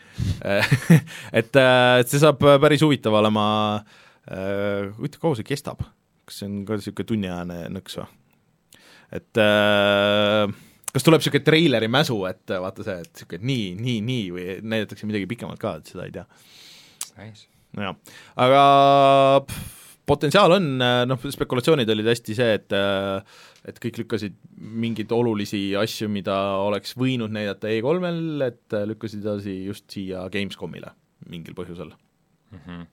et see saab päris huvitav olema, huvitav, kaua see kestab, kas see on ka niisugune tunniajane nõks või? Et äh, kas tuleb niisugune treileri mäsu, et vaata see, et niisugune nii, nii, nii või näidatakse midagi pikemalt ka, et seda ei tea. Nice. No jah, aga pff, potentsiaal on, noh, spekulatsioonid olid hästi see, et et kõik lükkasid mingeid olulisi asju, mida oleks võinud näidata E kolmel, et lükkasid edasi just siia Gamescomile mingil põhjusel. Mhm.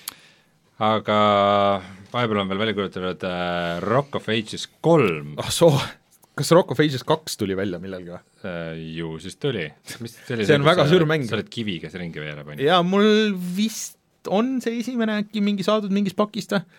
Aga vahepeal on veel välja kuulutatud äh, Rock of Ages kolm. Ah soo, kas Rock of Ages kaks tuli välja millelgi või? Äh, ju, siis tuli. Mis, see, see on väga sür mäng. Sa oled kivi, kes ringi veeleb. Jaa, mul vist on see esimene äkki mingi saadud mingis pakist äh,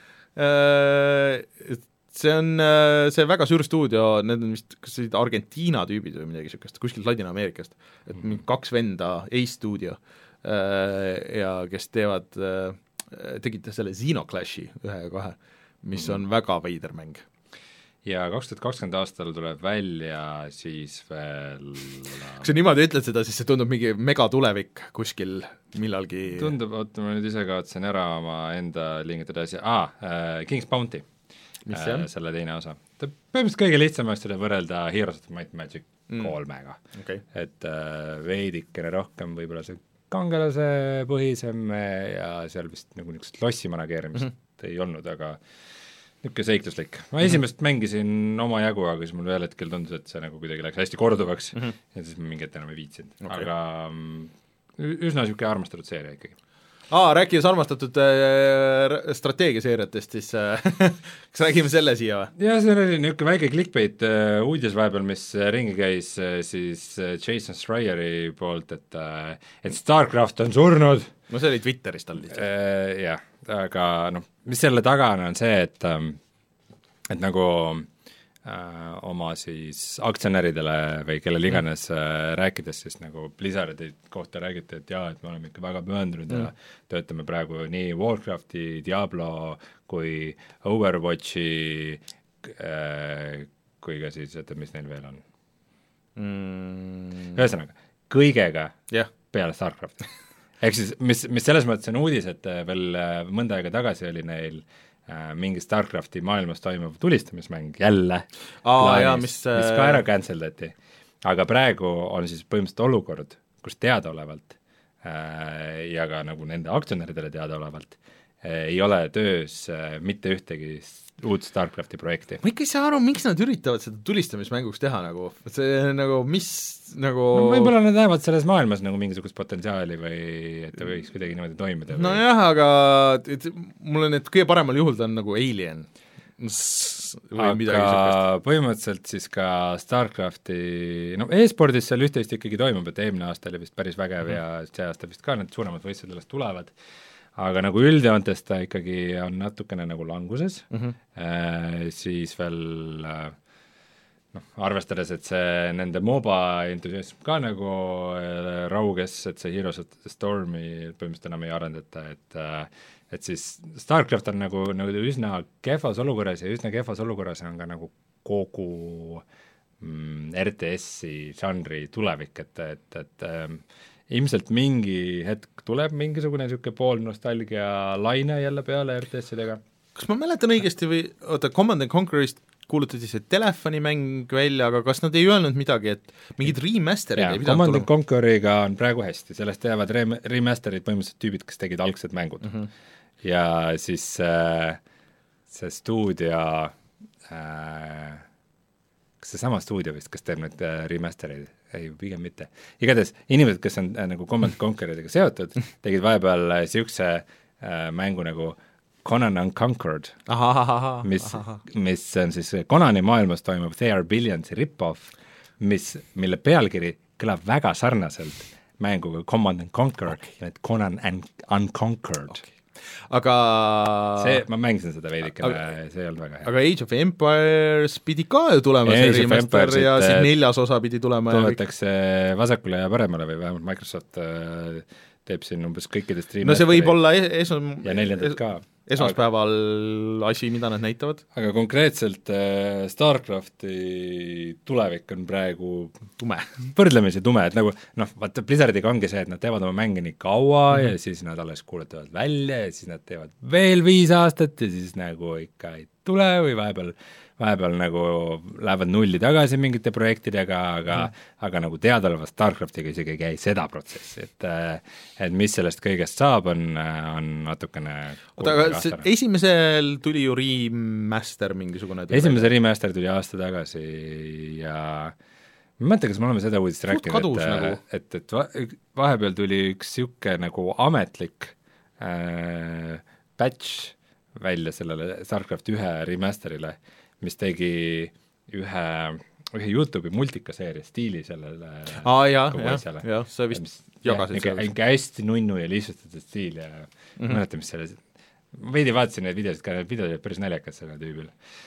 see on see väga sür stuudio, need on vist kas see Argentiina tüübid või midagi niisugust, kuskilt Ladina-Ameerikast, et mm. kaks venda A-stuudio äh, ja kes teevad äh, tegite selle Xenoclashi ühe ja kahe, mis mm-hmm. on väga veider mäng. ja kaks tuhat kakskümmend aastal tuleb välja siis veel kui sa niimoodi ütled seda, siis see tundub mingi megatulevik kuskil millalgi tundub, oota ma nüüd ise kaotsen ära oma enda lingitud asja, aa ah,, King's Bounty, äh, selle teine osa. ta põhimõtteliselt kõige lihtsamaks seda võrrelda Heroes of Might and Magic mm. kolmega okay., et äh, veidikene rohkem võib-olla see kangelase põhisem ja seal vist nagu niisugust lossi manageerimist mm-hmm. ei olnud, aga niisugune seikluslik. Ma esimest mm-hmm. mängisin oma jagu, aga siis mul ühel hetkel tundus, et see nagu kuidagi läks hästi korduvaks mm-hmm. ja siis ma mingi hetk enam ei viitsinud okay.. aga üsna niisugune armastatud seeria ikkagi. Aa, rääkides armastatud äh, strateegiaseeriatest, siis äh, kas räägime selle siia või? Jah, see oli niisugune väike clickbait äh, uudis vahepeal, mis ringi käis äh, siis äh, Jason Schreieri poolt, et äh, et StarCraft on surnud. No see oli Twitterist all lihtsalt äh,. Jah, aga noh, mis selle taga on, on see, et ähm, et nagu äh, oma siis aktsionäridele või kellel iganes mm. äh, rääkides siis nagu Blizzardi kohta räägiti, et jaa, et me oleme ikka väga pühendunud mm. ja töötame praegu nii Warcrafti, Diablo kui Overwatchi äh, kui ka siis, et mis neil veel on mm.. ühesõnaga, kõigega yeah. peale StarCrafti ehk siis, mis, mis selles mõttes on uudis, et veel mõnda aega tagasi oli neil äh, mingi StarCrafti maailmas toimuv tulistamismäng jälle Aa, plaanis, jaa, mis, mis ka ära canceldati. Aga praegu on siis põhimõtteliselt olukord, kus teadaolevalt äh, ja ka nagu nende aktsionäridele teadaolevalt äh, ei ole töös äh, mitte ühtegi uut StarCrafti projekti. Ma ikka ei saa aru, miks nad üritavad seda tulistamismänguks teha nagu, see nagu, mis nagu no võib-olla nad näevad selles maailmas nagu mingisugust potentsiaali või et ta võiks kuidagi niimoodi toimida või... no jah, aga et, mul on, et kõige paremal juhul ta on nagu Alien või aga põhimõtteliselt siis ka StarCrafti, no e-spordis seal üht-teist ikkagi toimub, et eelmine aasta oli vist päris vägev mm. ja see aasta vist ka need suuremad võistlused alles tulevad, aga nagu üldjoontes ta ikkagi on natukene nagu languses mm, -hmm. äh, siis veel äh, noh, arvestades, et see nende MOBA entusiasm ka nagu äh, rauges, et see Heroes of the Stormi põhimõtteliselt enam ei arendata, et äh, et siis StarCraft on nagu, nagu üsna kehvas olukorras ja üsna kehvas olukorras on ka nagu kogu mm, R T S-i žanri tulevik, et, et, et ähm, ilmselt mingi hetk tuleb mingisugune niisugune pool nostalgia laine jälle peale R T S-idega. Kas ma mäletan õigesti või, oota, Command and Conquerist kuulutati see telefonimäng välja, aga kas nad ei öelnud midagi, et mingid remasterid ei pidanud Command and Conqueriga on praegu hästi, sellest teavad rem-, remasterid põhimõtteliselt tüübid, kes tegid algsed mängud mm. -hmm. ja siis äh, see stuudio äh, kas see sama stuudio vist, kes teeb need äh, remasterid? Ei, pigem mitte. Igatahes inimesed, kes on äh, nagu Command and Conqueridega seotud, tegid vahepeal niisuguse äh, äh, mängu nagu Conan Unconquered, mis, mis on siis Conani maailmas toimub They Are Billions rip-off, mis, mille pealkiri kõlab väga sarnaselt mänguga Command and Conquer okay., et Conan and Unconquered okay. aga see, ma mängisin seda veidikene, see ei olnud väga hea. aga Age of Empires pidi ka ju tulema, see remaster ja siin neljas osa pidi tulema tuletakse vasakule ja paremale või vähemalt Microsoft äh, teeb siin umbes kõikidest no see võib olla es- ja neljandat ka esmaspäeval aga, asi, mida nad näitavad. Aga konkreetselt äh, StarCrafti tulevik on praegu tume, võrdlemisi tume, et nagu noh, vaata Blizzardiga ongi see, et nad teevad oma mänge nii kaua mm -hmm. ja siis nad alles kuulutavad välja ja siis nad teevad veel viis aastat ja siis nagu ikka ei tule või vahepeal vahepeal nagu lähevad nulli tagasi mingite projektidega, aga mm. aga nagu teadaoleva StarCraftiga isegi ei käi seda protsessi, et et mis sellest kõigest saab, on, on natukene oota, aga see, esimesel tuli ju remaster mingisugune esimese remaster tuli aasta tagasi ja ma ei mõtle, kas me oleme seda uudist rääkinud, et, nagu. et, et va, vahepeal tuli üks niisugune nagu ametlik äh, patch välja sellele StarCraft ühe remasterile, mis tegi ühe, ühe YouTube'i multikaseeria stiili sellele aa jaa, jah, jah, sa vist mis, jagasid seda. Ikka hästi nunnu ja lihtsustatud stiil ja mm -hmm. ma mäletan, mis selle, ma veidi vaatasin neid videosid ka, need videod olid päris naljakad selle tüübil.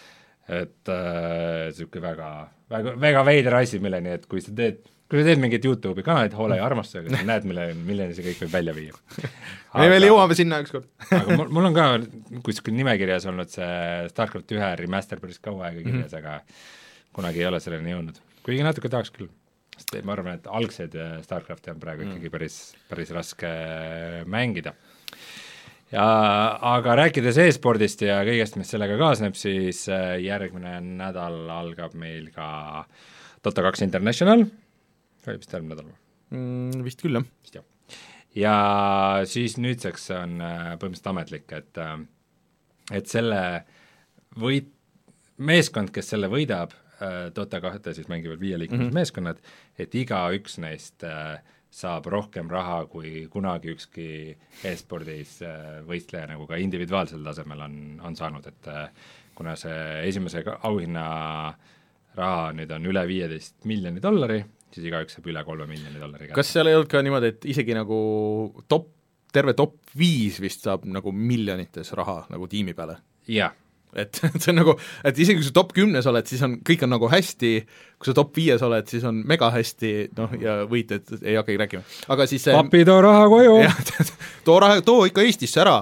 et niisugune äh, väga, väga, väga veider asi, milleni, et kui sa teed kui sa teed mingit YouTube'i kanalit hoole ja armastusega, siis näed, mille, milleni see kõik võib välja viia. me veel jõuame sinna ükskord. aga mul, mul on ka kuskil nimekirjas olnud see StarCraft ühe remaster päris kaua aega kirjas mm, -hmm. aga kunagi ei ole selleni jõudnud. Kuigi natuke tahaks küll. Sest ma arvan, et algsed StarCrafti on praegu mm. ikkagi päris, päris raske mängida. Ja, aga rääkides e-spordist ja kõigest, mis sellega kaasneb, siis järgmine nädal algab meil ka Dota kaks International, oli vist järgmine nädal? Mm, vist küll, jah. Vist jah. Ja siis nüüdseks on põhimõtteliselt ametlik, et, et selle võit, meeskond, kes selle võidab, Dota kahte siis mängivad viieliikmelised mm-hmm. meeskonnad, et iga üks neist äh, saab rohkem raha, kui kunagi ükski e-spordis äh, võistleja nagu ka individuaalsel tasemel on, on saanud, et äh, kuna see esimese auhinna raha nüüd on üle viieteist miljoni dollari, siis igaüks saab üle kolme miljoni dollari kätte. Kas seal ei olnud ka niimoodi, et isegi nagu top, terve top viis vist saab nagu miljonites raha nagu tiimi peale? Jah. et see on nagu, et isegi kui sa top kümnes oled, siis on, kõik on nagu hästi, kui sa top viies oled, siis on mega hästi, noh, ja võitjad ei hakkagi rääkima. Aga siis papi, too raha koju! too raha, too ikka Eestisse ära!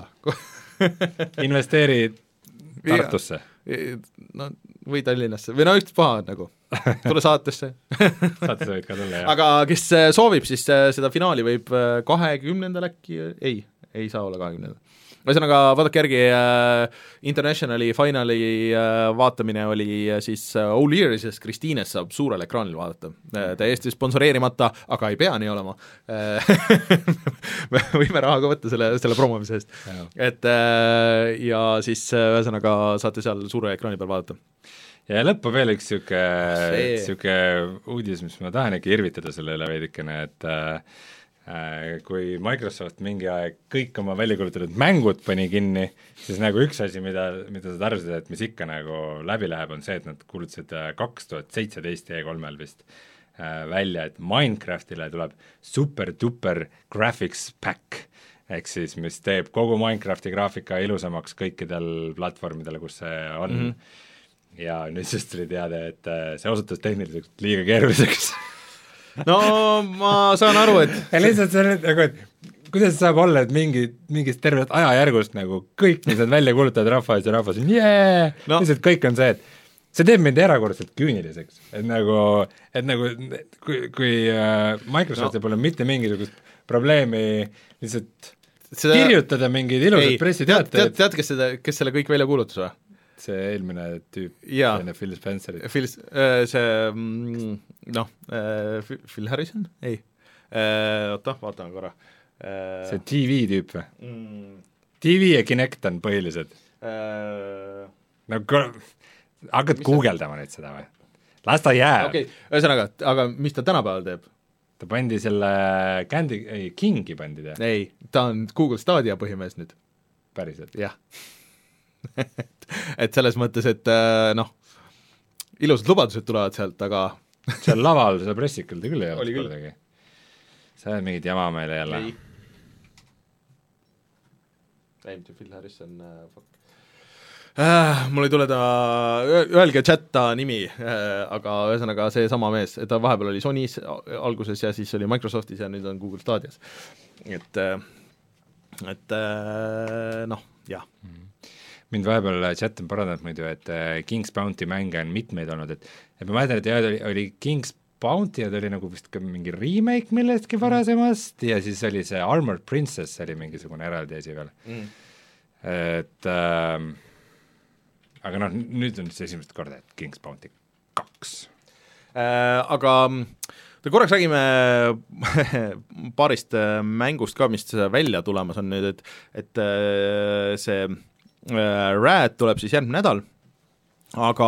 investeeri Tartusse. No, või Tallinnasse, või no üks paha nagu, tule saatesse. Saatesse võid ka tulla, jah. Aga kes soovib, siis seda finaali võib kahekümnendal äkki, ei, ei saa olla kahekümnendal. Ühesõnaga, vaadake järgi, äh, Internationali finali äh, vaatamine oli äh, siis äh, O'Leary's, sest Kristiines saab suurel ekraanil vaadata äh,. täiesti sponsoreerimata, aga ei pea nii olema äh,. me võime raha ka võtta selle, selle promomise eest. et äh, ja siis ühesõnaga saate seal suure ekraani peal vaadata. Ja lõppu veel üks siuke, siuke uudis, mis ma tahan ikka irvitada selle üle veidikene, et äh, kui Microsoft mingi aeg kõik oma väljakuulutatud mängud pani kinni, siis nagu üks asi, mida, mida sa arvasid, et mis ikka nagu läbi läheb, on see, et nad kuulutasid kaks tuhat seitseteist E kolmel vist välja, et Minecraftile tuleb super-duper graphics pack, ehk siis mis teeb kogu Minecrafti graafika ilusamaks kõikidel platvormidele, kus see on. Mm-hmm. Ja nüüd siis tuli teada, et see osutus tehniliselt liiga keeruliseks. No ma saan aru, et ja lihtsalt see on nagu, et kuidas saab olla, et mingi, mingist tervest ajajärgust nagu kõik, mis on välja kuulutavad rahvas ja rahvas on jee, no. Lihtsalt kõik on see, et see teeb mind erakordselt küüniliseks, et nagu, et nagu kui, kui uh, Microsoftil no. pole mitte mingisugust probleemi lihtsalt seda... kirjutada mingeid ilusad pressiteated. Tead, tead, kes, seda, kes selle kõik välja kuulutas või? See eelmine tüüp, enne Phil Spencerit. Phil, see, noh, Phil Harrison? Ei. Oota, vaatame korra. See T V tüüp või? Mm. T V ja Kinect on põhilised. No hakkad guugeldama nüüd seda või? Las ta jääb. Okei, ühesõnaga, aga mis ta tänapäeval teeb? Ta pandi selle Candy, ei, Kingi pandi ta? Ei, ta on Google Stadia põhimees nüüd. Päriselt? Jah. et, et selles mõttes, et noh, ilusad lubadused tulevad sealt, aga seal laval, seal pressikul ta küll ei olnud kordagi. Sa oled mingit jama meile jälle. ei. ei, mitte Phil Harrison uh, fuck. Äh, mul ei tule ta, öelge chat ta nimi äh,, aga ühesõnaga see sama mees, ta vahepeal oli Sony's alguses ja siis oli Microsoftis ja nüüd on Google Stadias. Et äh, et äh, noh, jah mm. Mind vahepeal chat on parandanud muidu, et King's Bounty mänge on mitmeid olnud, et, et ma mäletan, et jah, oli, oli King's Bounty ja ta oli nagu vist ka mingi remake millestki varasemast ja siis oli see Armored Princess oli mingisugune eraldi asi veel mm.. et äh, aga noh, nüüd on siis esimest korda, et King's Bounty kaks äh,. Aga korraks räägime paarist mängust ka, mis välja tulemas on nüüd, et, et see äh, Rad tuleb siis järgmine nädal, aga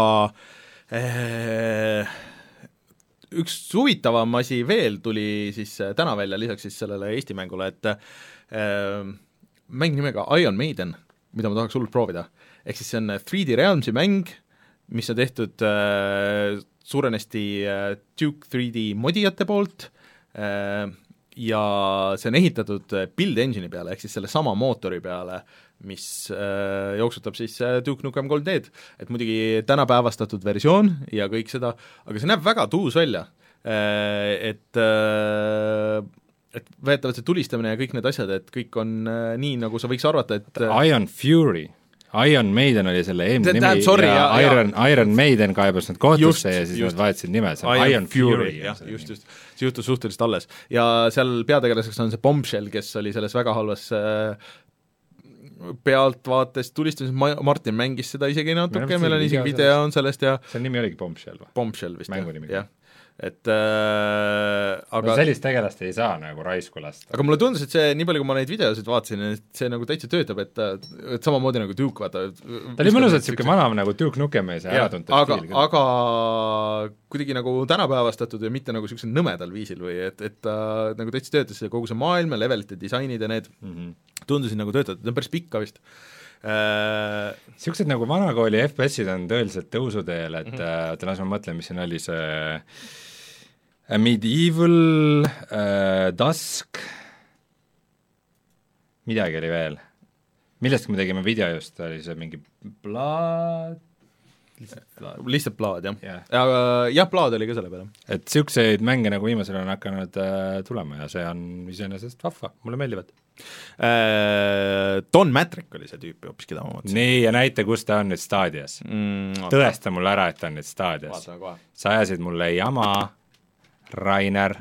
äh, üks huvitavam asi veel tuli siis täna välja, lisaks siis sellele Eesti mängule, et äh, mäng nimega Iron Maiden, mida ma tahaks hullult proovida. Ehk siis see on three D Realmsi mäng, mis on tehtud äh, suurenesti äh, Duke three D modijate poolt äh, ja see on ehitatud Build Engine'i peale, ehk siis selle sama mootori peale, mis äh, jooksutab siis äh, Duke Nukem kolm D-d, et muidugi tänapäevastatud versioon ja kõik seda, aga see näeb väga tuus välja äh,, et äh, et väetavalt see tulistamine ja kõik need asjad, et kõik on äh, nii, nagu sa võiks arvata, et äh, Iron Fury, Iron Maiden oli selle eelmine nimi sorry, ja, ja Iron, Iron Maiden kaebas nad kohtusse just, ja siis just. nad vahetasid nime, see on Iron, Iron Fury, Fury, jah, just, just, see juhtus suhteliselt alles. Ja seal peategelaseks on see Bombshell, kes oli selles väga halvas äh, pealtvaates tulistamises, Martin mängis seda isegi natuke, meil on isegi video on sellest ja see nimi oligi Bombshell või? Bombshell vist, jah. et äh, aga no sellist tegelast ei saa nagu raisku lasta. Aga mulle tundus, et see, nii palju kui ma neid videosid vaatasin, et see nagu täitsa töötab, et, et samamoodi nagu Duke, vaata ta oli mõnusalt niisugune vana nagu Duke Nukem ei saa äratuntud aga, stiil küll. aga kuidagi nagu tänapäevastatud ja mitte nagu niisugusel nõmedal viisil või et, et ta nagu täitsa töötas kogu see maailm ja levelite disainid ja need mm-hmm. tundusid nagu töötatud, ta on päris pikka vist. Niisugused nagu vanakooli F P S-id on tõeliselt tõusuteel, et mm-hmm. äh, las ma mõtlen, mis siin oli see Medieval, äh, Dusk, midagi oli veel. Millestki me tegime video just, oli see mingi Blood, lihtsalt Blood, lihtsalt Blood jah yeah.. ja jah, Blood oli ka selle peale. Et niisuguseid mänge nagu viimasel on hakanud äh, tulema ja see on iseenesest vahva, mulle meeldivad. Äh, Don Matrick oli see tüüp hoopis, keda ma mõtlesin. Nii, ja näita, kus ta on nüüd staadias mm,. Tõesta mulle ära, et ta on nüüd staadias. Sa ajasid mulle jama, Rainer.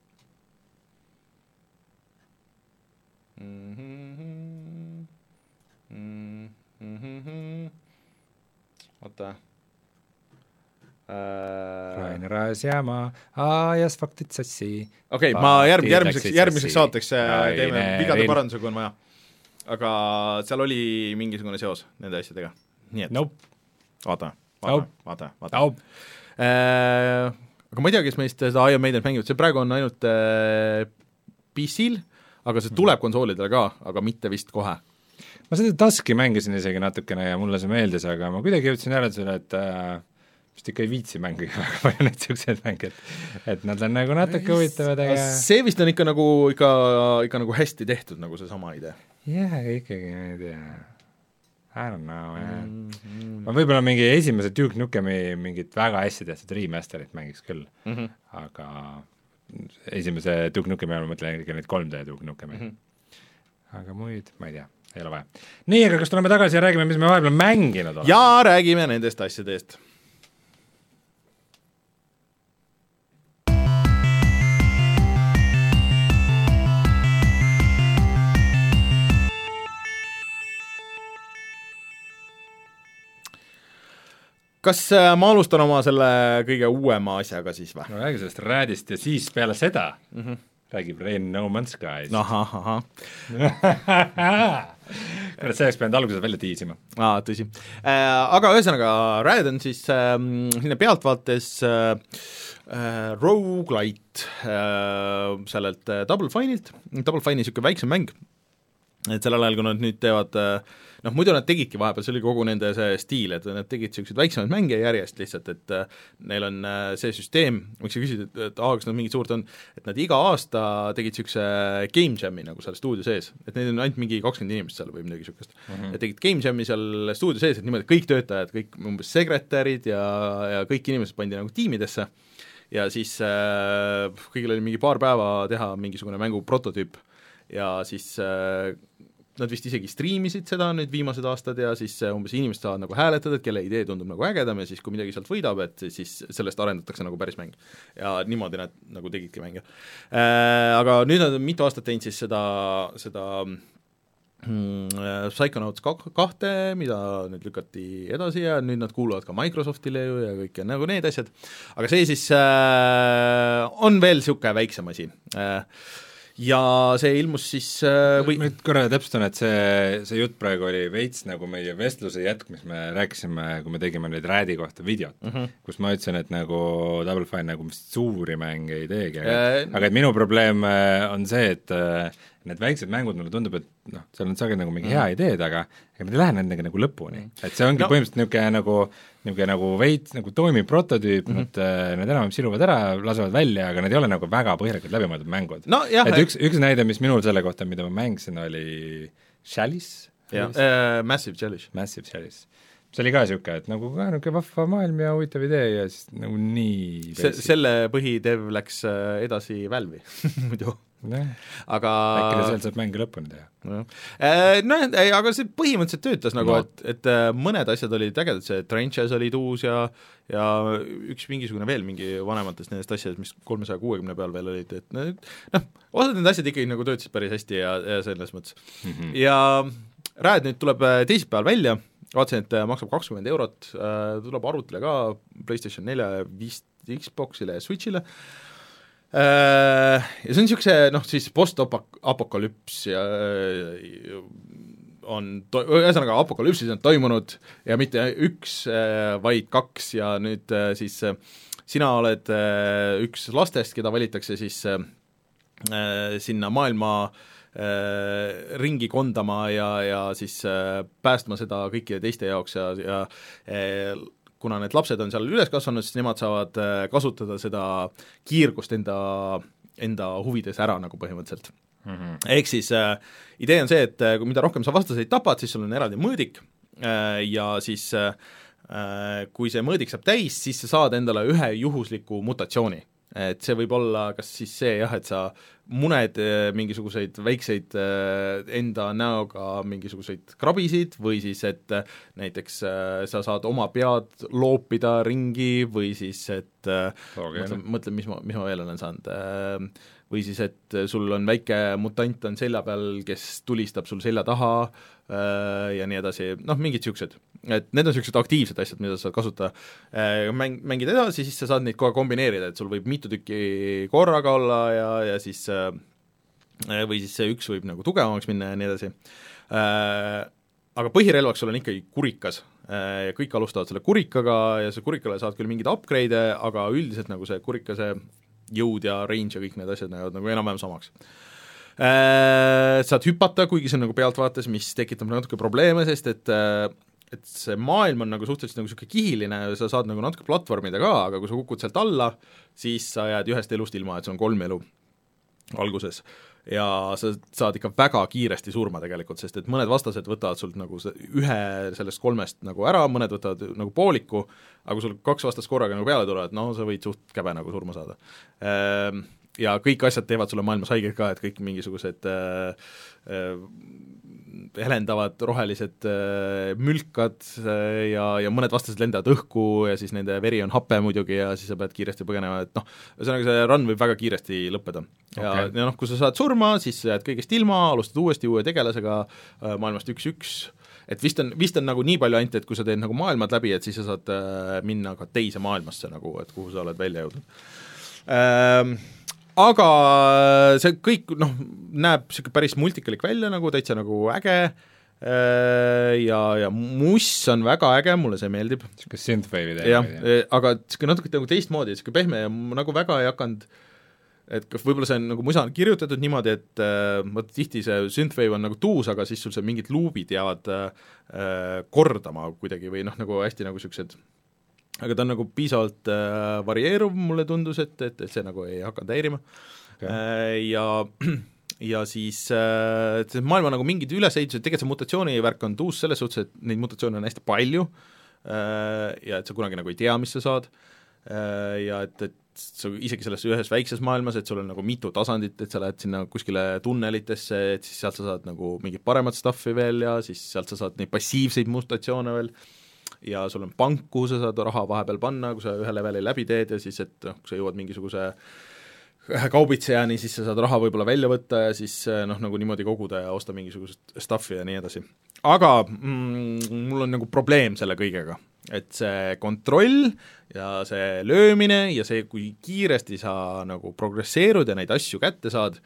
Oota. Rainer ajas jama, ajas faktid sassi. Okei, okay, ma järg, järgmiseks, järgmiseks saateks teeme vigade paranduse, kui on vaja. Aga seal oli mingisugune seos nende asjadega. Nii et nope. vaatame, vaatame, nope. vaatame, vaatame. Nope. Äh, aga ma ei tea, kes meist seda Iron Maiden mängivad, see praegu on ainult äh, P C-l, aga see tuleb konsoolidele ka, aga mitte vist kohe. Ma seda Duski mängisin isegi natukene ja mulle see meeldis, aga ma kuidagi jõudsin järeldusele, et äh, vist ikka ei viitsi mängida väga palju neid siukseid mänge, et, et nad on nagu natuke huvitavad, aga see vist on ikka nagu, ikka, ikka nagu hästi tehtud, nagu see sama idee. Jah, ikkagi, ma ei tea. I don't know, man. Mm-hmm. Ma võib-olla mingi esimese Duke Nukemi mingit väga hästi tehtud remasterit mängiks küll, mm-hmm. aga esimese Duke Nukemi ma mõtlen ikka neid kolm D Duke Nukemi. Mm-hmm. Aga muid, ma ei tea, ei ole vaja. Nii, aga kas tuleme tagasi ja räägime, mis me vahepeal mänginud oleme? Jaa, räägime nendest asjadest. Kas ma alustan oma selle kõige uuema asjaga siis või? No räägi sellest Radist ja siis peale seda mm-hmm. räägib Rain No Man's Skies. Ahah, ahah. Selleks peanud alguses välja tiisima. Aa, tõsi. Äh, aga ühesõnaga, Rad on siis äh, pealtvaates äh, roguelite äh, sellelt äh, Double Fine'ilt. Double Fine'i niisugune väiksem mäng, et sellel ajal, kui nad nüüd teevad äh, noh, muidu nad tegidki vahepeal, see oli kogu nende see stiil, et nad tegid niisuguseid väiksemaid mänge järjest lihtsalt, et äh, neil on äh, see süsteem, võiks sa küsida, et, et aa, kas nad mingid suurt on, et nad iga aasta tegid niisuguse game jam'i nagu seal stuudio sees, et neid on ainult mingi kakskümmend inimest seal või midagi niisugust mm-hmm. et tegid game jam'i seal stuudio sees, et niimoodi kõik töötajad, kõik umbes sekretärid ja, ja kõik inimesed pandi nagu tiimidesse ja siis äh, kõigil oli mingi paar päeva teha mingisugune mängu prototüüp ja siis äh, nad vist isegi striimisid seda nüüd viimased aastad ja siis umbes inimesed saavad nagu hääletada, et kelle idee tundub nagu ägedam ja siis kui midagi sealt võidab, et siis sellest arendatakse nagu päris mäng. Ja niimoodi nad nagu tegidki mänge. Äh, aga nüüd nad on mitu aastat teinud siis seda, seda mm, Psychonauts kahte, mida nüüd lükati edasi ja nüüd nad kuuluvad ka Microsoftile ju ja kõik ja nagu need asjad. Aga see siis äh, on veel niisugune väiksem asi. Äh, ja see ilmus siis äh, või nüüd korra täpsustan, et see, see jutt praegu oli veits nagu meie vestluse jätk, mis me rääkisime, kui me tegime neid Radi kohta videot mm, -hmm. kus ma ütlesin, et nagu Double Fine nagu suuri mänge ei teegi, aga, äh, aga et minu probleem on see, et need väiksed mängud, mulle tundub, et noh, seal on sageli nagu mingi hea mm. ideed, aga ega nad ei lähe nendega nagu lõpuni. Et see ongi no. põhimõtteliselt niisugune nagu, niisugune nagu veits nagu toimib prototüüp mm, -hmm. nad, nad enam siluvad ära, lasevad välja, aga nad ei ole nagu väga põhjalikult läbimõeldud mängud no,. Et üks, üks näide, mis minul selle kohta, mida ma mängisin, oli Chalice jah äh,, Massive Chalice. Massive Chalice. See oli ka niisugune, et nagu ka niisugune vahva maailm ja huvitav idee ja siis nagu nii se, selle põhidev läks edasi Valve'i muidu. Aga äkki ta seal saab mängu lõpuni teha. Noh, aga see põhimõtteliselt töötas nagu no., et, et mõned asjad olid ägedad, see Trenches olid uus ja ja üks mingisugune veel mingi vanematest nendest asjadest, mis kolmesaja kuuekümne peal veel olid, et noh, osad need asjad ikkagi nagu töötasid päris hästi ja, ja selles mõttes mm. -hmm. Ja Rad nüüd tuleb teisipäeval välja, vaatasin, et maksab kakskümmend eurot, tuleb arvutile ka PlayStation nelja, vist Xboxile ja Switchile, ja see on niisuguse, noh siis post-apokalüps ja on, ühesõnaga apokalüpsis on toimunud ja mitte üks, vaid kaks ja nüüd siis sina oled üks lastest, keda valitakse siis sinna maailma ringi kondama ja, ja siis päästma seda kõikide teiste jaoks ja, ja kuna need lapsed on seal üles kasvanud, siis nemad saavad kasutada seda kiirgust enda, enda huvides ära nagu põhimõtteliselt. Mm-hmm. Ehk siis äh, idee on see, et äh, mida rohkem sa vastaseid tapad, siis sul on eraldi mõõdik äh, ja siis äh, kui see mõõdik saab täis, siis sa saad endale ühe juhusliku mutatsiooni. Et see võib olla kas siis see jah, et sa muned mingisuguseid väikseid enda näoga mingisuguseid krabisid või siis, et näiteks sa saad oma pead loopida ringi või siis, et okay. mõtle, mõtle, mis ma, mis ma veel olen saanud, või siis, et sul on väike mutant on selja peal, kes tulistab sul selja taha ja nii edasi, noh, mingid niisugused. Et need on niisugused aktiivsed asjad, mida sa saad kasutada. Mäng, mängid edasi, siis sa saad neid kohe kombineerida, et sul võib mitu tükki korraga olla ja, ja siis või siis see üks võib nagu tugevamaks minna ja nii edasi. Aga põhirelvaks sul on ikkagi kurikas ja kõik alustavad selle kurikaga ja see kurikale saad küll mingeid upgrade'e, aga üldiselt nagu see kurikase jõud ja range ja kõik need asjad näevad nagu enam-vähem samaks. Saad hüpata, kuigi see on nagu pealtvaates, mis tekitab natuke probleeme, sest et et see maailm on nagu suhteliselt nagu niisugune kihiline ja sa saad nagu natuke platvormida ka, aga kui sa kukud sealt alla, siis sa jääd ühest elust ilma, et see on kolm elu alguses. Ja sa saad ikka väga kiiresti surma tegelikult, sest et mõned vastased võtavad sult nagu ühe sellest kolmest nagu ära, mõned võtavad nagu pooliku, aga kui sul kaks vastast korraga nagu peale tulevad, no sa võid suht käbe nagu surma saada. Ja kõik asjad teevad sulle maailmas haiget ka, et kõik mingisugused äh, äh, helendavad rohelised äh, mülkad äh, ja, ja mõned vastased lendavad õhku ja siis nende veri on hape muidugi ja siis sa pead kiiresti põgenema, et noh, ühesõnaga see run võib väga kiiresti lõppeda. Ja, okay. ja noh, kui sa saad surma, siis sa jääd kõigest ilma, alustad uuesti uue tegelasega äh, maailmast üks-üks, et vist on, vist on nagu nii palju ainult, et kui sa teed nagu maailmad läbi, et siis sa saad äh, minna ka teise maailmasse nagu, et kuhu sa oled välja jõudnud ähm, aga see kõik, noh, näeb siuke päris multikalik välja, nagu täitsa nagu äge ja, ja muss on väga äge, mulle see meeldib. Siuke synthwave'i teema. jah, aga siuke natuke nagu teistmoodi, siuke pehme ja nagu väga ei hakanud, et kas võib-olla see on nagu musa on kirjutatud niimoodi, et äh, tihti see synthwave on nagu tuus, aga siis sul see mingid luubid jäävad äh, kordama kuidagi või noh, nagu hästi nagu siuksed aga ta on nagu piisavalt äh, varieeruv, mulle tundus, et, et, et see nagu ei hakanud häirima okay. äh, ja, ja siis äh, see maailma nagu mingid ülesehitused, tegelikult see mutatsioonivärk on tuus selles suhtes, et neid mutatsioone on hästi palju äh, ja et sa kunagi nagu ei tea, mis sa saad äh, ja et, et sa isegi selles ühes väikses maailmas, et sul on nagu mitu tasandit, et sa lähed sinna kuskile tunnelitesse, et siis sealt sa saad nagu mingit paremat stuffi veel ja siis sealt sa saad neid passiivseid mutatsioone veel ja sul on pank, kuhu sa saad raha vahepeal panna, kui sa ühe leveli läbi teed ja siis, et noh, kui sa jõuad mingisuguse kaubitsejani, siis sa saad raha võib-olla välja võtta ja siis noh, nagu niimoodi koguda ja osta mingisugust stuffi ja nii edasi. Aga mm, mul on nagu probleem selle kõigega, et see kontroll ja see löömine ja see, kui kiiresti sa nagu progresseerud ja neid asju kätte saad,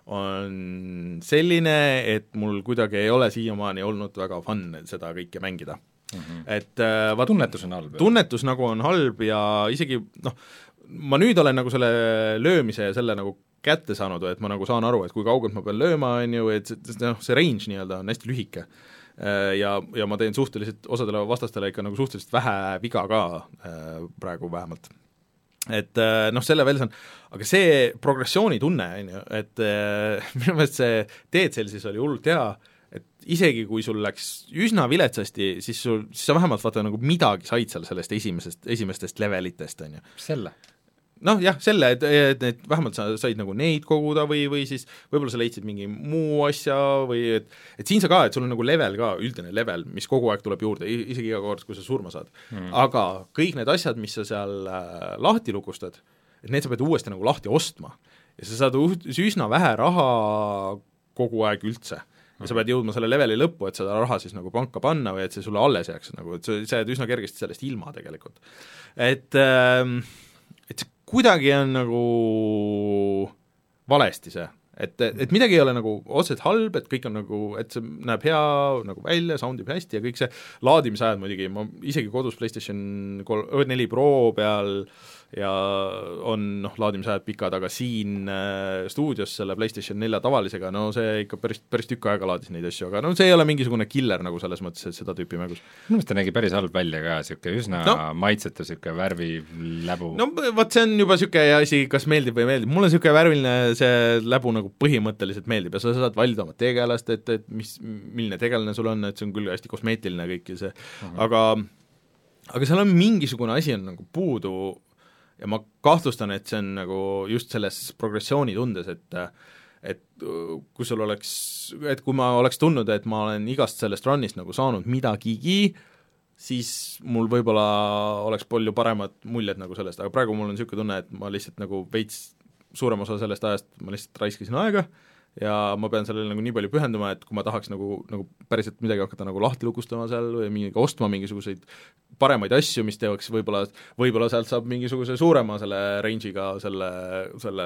on selline, et mul kuidagi ei ole siiamaani olnud väga fun seda kõike mängida. Mm-hmm. et äh, vaat, tunnetus on halb. Tunnetus nagu on halb ja isegi noh, ma nüüd olen nagu selle löömise ja selle nagu kätte saanud, et ma nagu saan aru, et kui kaugelt ma pean lööma, on ju, et noh, see range nii-öelda on hästi lühike äh, ja, ja ma teen suhteliselt osadele vastastele ikka nagu suhteliselt vähe viga ka äh, praegu vähemalt. Et noh, selle veel saan, aga see progressiooni tunne, on ju, et äh, minu meelest see Dead Cellsis oli hullult hea, et isegi kui sul läks üsna viletsasti, siis sul, siis sa vähemalt vaata nagu midagi said seal sellest esimesest, esimestest levelitest, on ju. Selle? Noh jah, selle, et, et, et vähemalt sa said nagu neid koguda või, või siis võib-olla sa leidsid mingi muu asja või et, et siin sa ka, et sul on nagu level ka, üldine level, mis kogu aeg tuleb juurde, isegi iga kord, kui sa surma saad mm.. aga kõik need asjad, mis sa seal äh, lahti lukustad, et need sa pead uuesti nagu lahti ostma ja sa saad üsna vähe raha kogu aeg üldse. Ja sa pead jõudma selle leveli lõppu, et seda raha siis nagu panka panna või et see sulle alles jääks, nagu, et sa, sa jääd üsna kergesti sellest ilma tegelikult. Et ähm, et see kuidagi on nagu valesti see, et, et midagi ei ole nagu otseselt halb, et kõik on nagu, et see näeb hea nagu välja, soundib hästi ja kõik see laadimisajad muidugi, ma isegi kodus PlayStation neli Pro peal ja on noh, laadimisajad pikad, aga siin äh, stuudios selle PlayStation nelja tavalisega, no see ikka päris, päris tükk aega laadis neid asju, aga no see ei ole mingisugune killer nagu selles mõttes, et seda tüüpi mängus. Minu meelest ta nägi päris halb välja ka, siuke üsna no. maitsetu, siuke värvi läbu. No vot, see on juba siuke asi, kas meeldib või meeldib, mulle siuke värviline see läbu nagu põhimõtteliselt meeldib ja sa saad valida oma tegelast, et, et mis, milline tegelane sul on, et see on küll hästi kosmeetiline kõik ja see uh-huh. aga aga seal on mingisugune asi on nagu puudu ja ma kahtlustan, et see on nagu just selles progressiooni tundes, et et kui sul oleks, et kui ma oleks tundnud, et ma olen igast sellest runist nagu saanud midagigi, siis mul võib-olla oleks palju paremad muljed nagu sellest, aga praegu mul on niisugune tunne, et ma lihtsalt nagu veits suurem osa sellest ajast ma lihtsalt raiskasin aega ja ma pean sellele nagu nii palju pühenduma, et kui ma tahaks nagu, nagu päriselt midagi hakata nagu lahti lukustama seal või mingi, ostma mingisuguseid paremaid asju, mis teeks võib-olla, võib-olla sealt saab mingisuguse suurema selle range'iga selle, selle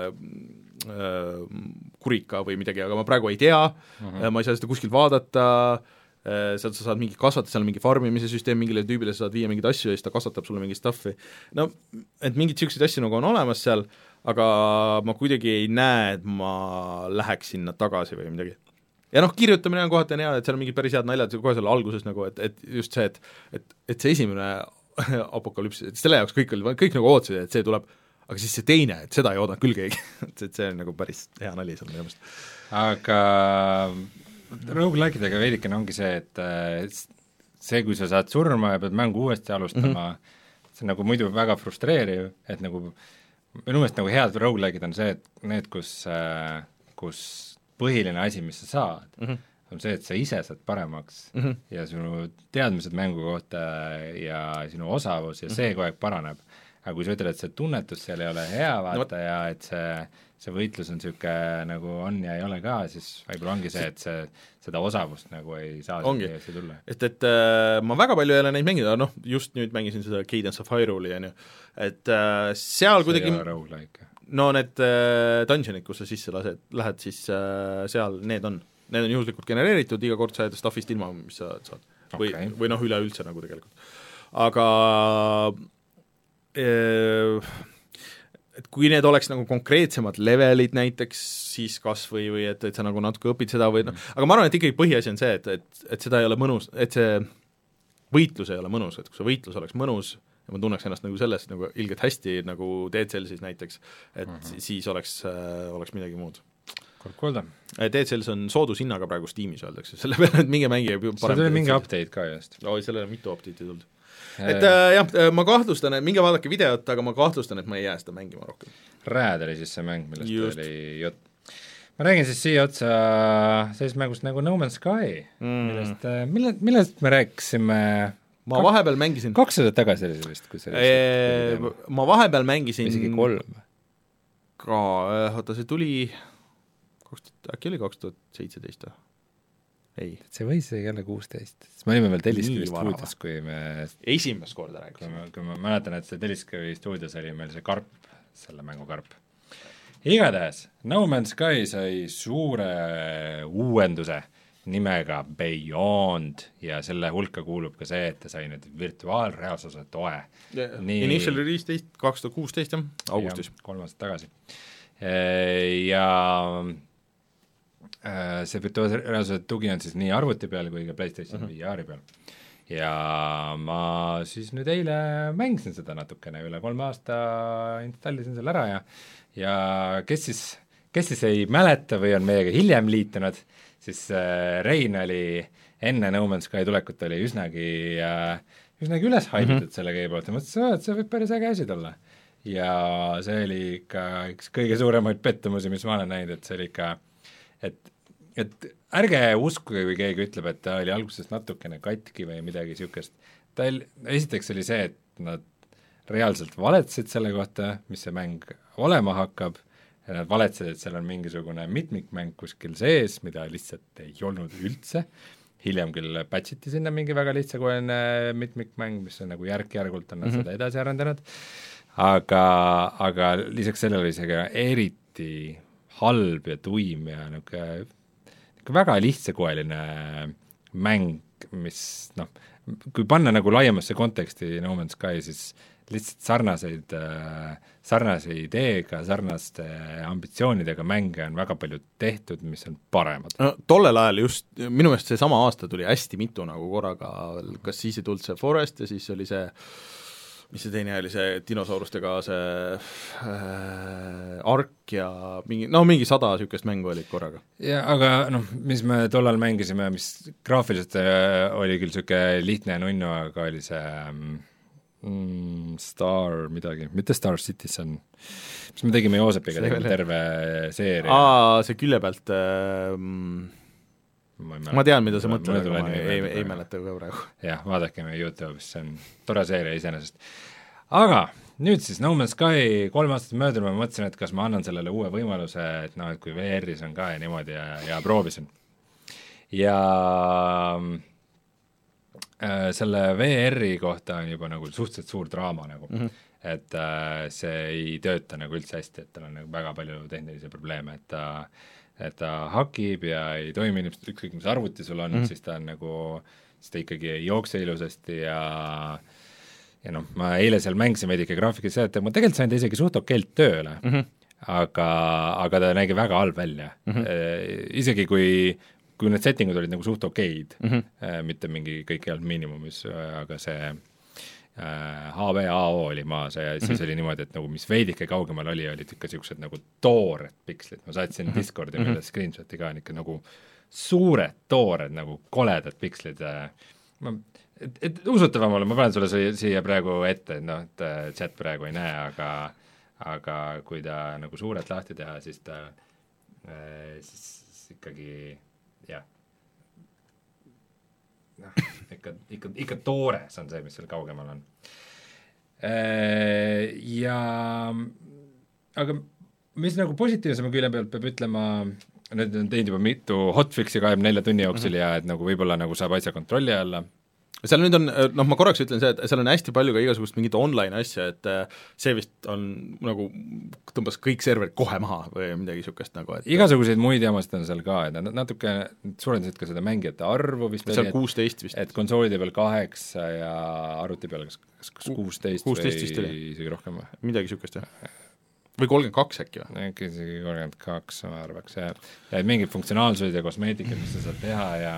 äh, kurika või midagi, aga ma praegu ei tea uh-huh. ma ei saa seda kuskilt vaadata, sealt sa saad mingi kasvatada, seal on mingi farmimise süsteem, mingile tüübile sa saad viia mingeid asju ja siis ta kasvatab sulle mingi stuffi. No, et mingid niisuguseid asju nagu on olemas seal, aga ma kuidagi ei näe, et ma läheks sinna tagasi või midagi. Ja noh, kirjutamine on kohati on hea, et seal on mingid päris head naljad kohe seal alguses nagu, et, et just see, et, et, et see esimene apokalüps, et selle jaoks kõik oli, kõik nagu ootasid, et see tuleb, aga siis see teine, et seda ei oodanud küll keegi et see on nagu päris hea nali seal minu meelest. Aga roguelike'idega veidikene ongi see, et see, kui sa saad surma ja pead mängu uuesti alustama mm-hmm. see on nagu muidu väga frustreeriv, et nagu minu meelest nagu head roguelike'id on see, et need, kus, kus põhiline asi, mis sa saad mm-hmm. on see, et sa ise saad paremaks mm-hmm. ja sinu teadmised mängu kohta ja sinu osavus ja mm-hmm. see kogu aeg paraneb. Aga kui sa ütled, et see tunnetus seal ei ole hea, vaata no. ja et see, see võitlus on niisugune nagu on ja ei ole ka, siis võib-olla ongi see, et see, seda osavust nagu ei saa see tulla. Et, et äh, ma väga palju ei ole neid mänginud, noh, just nüüd mängisin seda Cadence of Hyrule'i, on ju, et äh, seal see kuidagi roguelike. No need äh, dungeonid, kus sa sisse lased, lähed, siis äh, seal need on. Need on juhuslikult genereeritud, iga kord sa jääd stuffist ilma, mis sa saad. Või, okay. või noh, üleüldse nagu tegelikult. Aga et kui need oleks nagu konkreetsemad levelid näiteks, siis kas või, või et, et sa nagu natuke õpid seda või noh, aga ma arvan, et ikkagi põhiasi on see, et, et, et seda ei ole mõnus, et see võitlus ei ole mõnus, et kui see võitlus oleks mõnus ja ma tunneks ennast nagu selles nagu ilgelt hästi nagu Dead Cellsis näiteks, et mm-hmm. siis oleks, äh, oleks midagi muud. Kuulda. Dead Cells on soodushinnaga praegu Steamis öeldakse, selle peale, et mingi mängija see tuli mingi update ka just. Oi, sellele mitu update'i tulnud. Et äh, jah, ma kahtlustan, et minge vaadake videot, aga ma kahtlustan, et ma ei jää seda mängima rohkem. Rad oli siis see mäng, millest just. Oli jutt. Ma räägin siis siia otsa sellisest mängust nagu No Man's Sky, mm. millest, mille, millest me rääkisime ma kak- vahepeal mängisin kaks aastat tagasi oli see vist, kui see eee, ma vahepeal mängisin isegi kolm ka, oota, see tuli äkki oli kaks tuhat seitseteist või? Ei. See võis jälle kuusteist, siis me olime veel Telliskivi stuudios, kui me esimest korda rääkisime. Kui, kui ma mäletan, et see Telliskivi stuudios oli meil see karp, selle mängu karp. Igatahes, No Man's Sky sai suure uuenduse nimega Beyond ja selle hulka kuulub ka see, et ta sai nüüd virtuaalreaalsuse toe. Yeah. Nii... Initial release teist, kaks tuhat kuusteist, jah, augustis. Ja, kolm aastat tagasi. Ja see virtuaalreaalsuse tugi on siis nii arvuti peal kui ka PlayStation uh-huh. V R-i peal. Ja ma siis nüüd eile mängisin seda natukene, üle kolme aasta installisin selle ära ja, ja kes siis, kes siis ei mäleta või on meiega hiljem liitunud, siis äh, Rein oli enne No Man's Sky tulekut oli üsnagi äh, üsnagi üles haibitud mm -hmm. selle game poolt ja mõtlesin, et see võib päris äge asi tulla. Ja see oli ikka üks kõige suuremaid pettumusi, mis ma olen näinud, et see oli ikka, et, et ärge uskuge, kui keegi ütleb, et ta oli alguses natukene katki või midagi niisugust. ta oli, esiteks oli see, et nad reaalselt valetsesid selle kohta, mis see mäng olema hakkab, ja nad valetsesid, et seal on mingisugune mitmikmäng kuskil sees, mida lihtsalt ei olnud üldse. Hiljem küll patchiti sinna mingi väga lihtsakoeline mitmikmäng, mis on nagu järk-järgult on nad mm -hmm. seda edasi arendanud, aga, aga lisaks sellele oli see ka eriti halb ja tuim ja niisugune väga lihtsakoeline mäng, mis noh, kui panna nagu laiemasse konteksti No Man's Sky, siis lihtsalt sarnaseid, sarnase ideega, sarnaste ambitsioonidega mänge on väga palju tehtud, mis on paremad. No tollel ajal just, minu meelest see sama aasta tuli hästi mitu nagu korraga, kas siis ei tulnud see Forest ja siis oli see, mis see teine oli, see dinosaurustega see äh, Ark ja mingi, no mingi sada niisugust mängu olid korraga. Ja aga noh, mis me tollal mängisime, mis graafiliselt äh, oli küll niisugune lihtne ja nunnu, aga oli see mm, Star midagi, mitte Star Citizen, mis me tegime Joosepiga, tegime terve seeria. Aa, see külje pealt äh, ma, ma tean, mida sa mõtled, aga ma ei, ei, ei mäleta ka praegu. jah, vaadake meie YouTube'is, see on tore seeria iseenesest. Aga nüüd siis No Man's Sky kolm aastat möödunud, ma mõtlesin, et kas ma annan sellele uue võimaluse, et noh, et kui V R-is on ka ja niimoodi ja, ja proovisin. Ja äh, selle V R-i kohta on juba nagu suhteliselt suur draama nagu, mm -hmm. et äh, see ei tööta nagu üldse hästi, et tal on nagu väga palju tehnilisi probleeme, et ta et ta hakib ja ei toimi ilmselt ükskõik, mis arvuti sul on mm, -hmm. siis ta on nagu, siis ta ikkagi ei jookse ilusasti ja ja noh, ma eile seal mängisin veidike graafikas seda, et ma tegelikult sain ta isegi suht okeilt tööle mm, -hmm. aga, aga ta nägi väga halb välja mm. -hmm. E, isegi kui, kui need settingud olid nagu suht okeid mm, -hmm. mitte mingi kõik ei olnud miinimumis, aga see H B A O oli maas ja siis mm-hmm. oli niimoodi, et nagu mis veidike kaugemal oli, olid ikka niisugused nagu toored pikslid, ma saatsin mm-hmm. Discordi meile mm-hmm. screenshoti ka, on ikka nagu suured, toored, nagu koledad pikslid. Ma, et, et usutavam olla, ma panen sulle siia praegu ette, et noh, et chat praegu ei näe, aga aga kui ta nagu suurelt lahti teha, siis ta siis ikkagi jah, noh, ikka, ikka, ikka toores on see, mis seal kaugemal on. Ja aga mis nagu positiivsema külje pealt peab ütlema, nüüd on teinud juba mitu hotfixi kahekümne nelja tunni jooksul mm-hmm. ja et nagu võib-olla nagu saab asja kontrolli alla. seal nüüd on, noh ma korraks ütlen see, et seal on hästi palju ka igasugust mingit online asja, et see vist on nagu, tõmbas kõik serverid kohe maha või midagi niisugust nagu, et igasuguseid muid jamasid on seal ka, et nad natuke suurendasid ka seda mängijate arvu vist seal kuusteist vist. et konsoolide peal kaheksa ja arvuti peal kas, kas, kas kuusteist või isegi rohkem või? midagi niisugust, jah. või kolmkümmend kaks äkki või? äkki isegi kolmkümmend kaks, ma arvaks, ja, ja mingid funktsionaalsused ja kosmeetikad, mis sa saad teha ja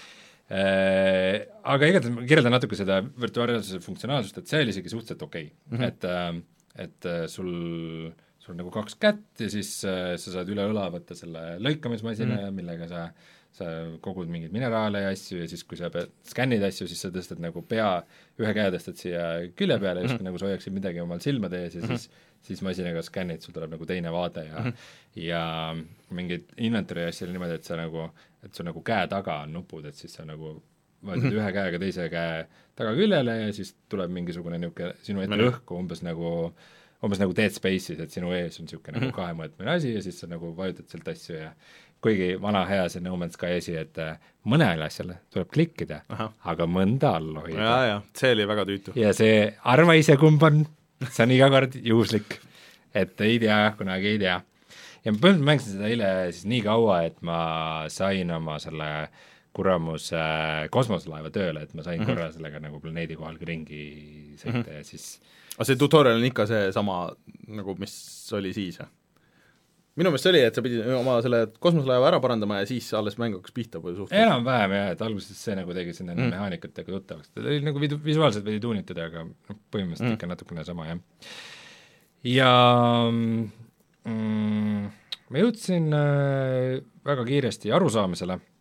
Äh, aga igatahes ma kirjeldan natuke seda virtuaalreaalsuse funktsionaalsust, et see oli isegi suhteliselt okei okay. mm, -hmm. et, et sul, sul on nagu kaks kätt ja siis sa saad üle õla võtta selle lõikamismasina mm, -hmm. millega sa, sa kogud mingeid mineraale ja asju ja siis, kui sa pead skännid asju, siis sa tõstad nagu pea, ühe käe tõstad siia külje peale ja just mm -hmm. nagu sa hoiaksid midagi omal silmade ees ja mm -hmm. siis siis masinaga skännid, sul tuleb nagu teine vaade ja mm -hmm. ja mingid inventory asju oli niimoodi, et sa nagu, et sul nagu käe taga on nupud, et siis sa nagu vajutad mm -hmm. ühe käega teise käe taga küljele ja siis tuleb mingisugune niisugune sinu ette õhku umbes nagu, umbes nagu Dead Space'is, et sinu ees on niisugune mm -hmm. nagu kahemõõtmine asi ja siis sa nagu vajutad sealt asju ja kuigi vana hea see No Man's Sky asi, et mõnele asjale tuleb klikkida, aga mõnda all hoida. jaa, jaa, see oli väga tüütu. ja see, arva ise, kumb on, see on iga kord juhuslik, et ei tea, kunagi ei tea. ja ma põhimõtteliselt mängisin seda eile siis nii kaua, et ma sain oma selle kuramus äh, kosmoselaeva tööle, et ma sain mm -hmm. korra sellega nagu planeedi kohal ringi sõita mm -hmm. ja siis aga see tutorial on ikka see sama nagu, mis oli siis, jah? minu meelest see oli, et sa pidid oma selle kosmoselaeva ära parandama ja siis alles mäng hakkas pihta või suht-? enam-vähem jah, et alguses see nagu tegi sinna mm. mehaanikatega tuttavaks, ta oli nagu vidu, visuaalselt veidi tuunitud, aga noh, põhimõtteliselt mm. ikka natukene sama, jah. Ja mm, ma jõudsin äh, väga kiiresti arusaamisele,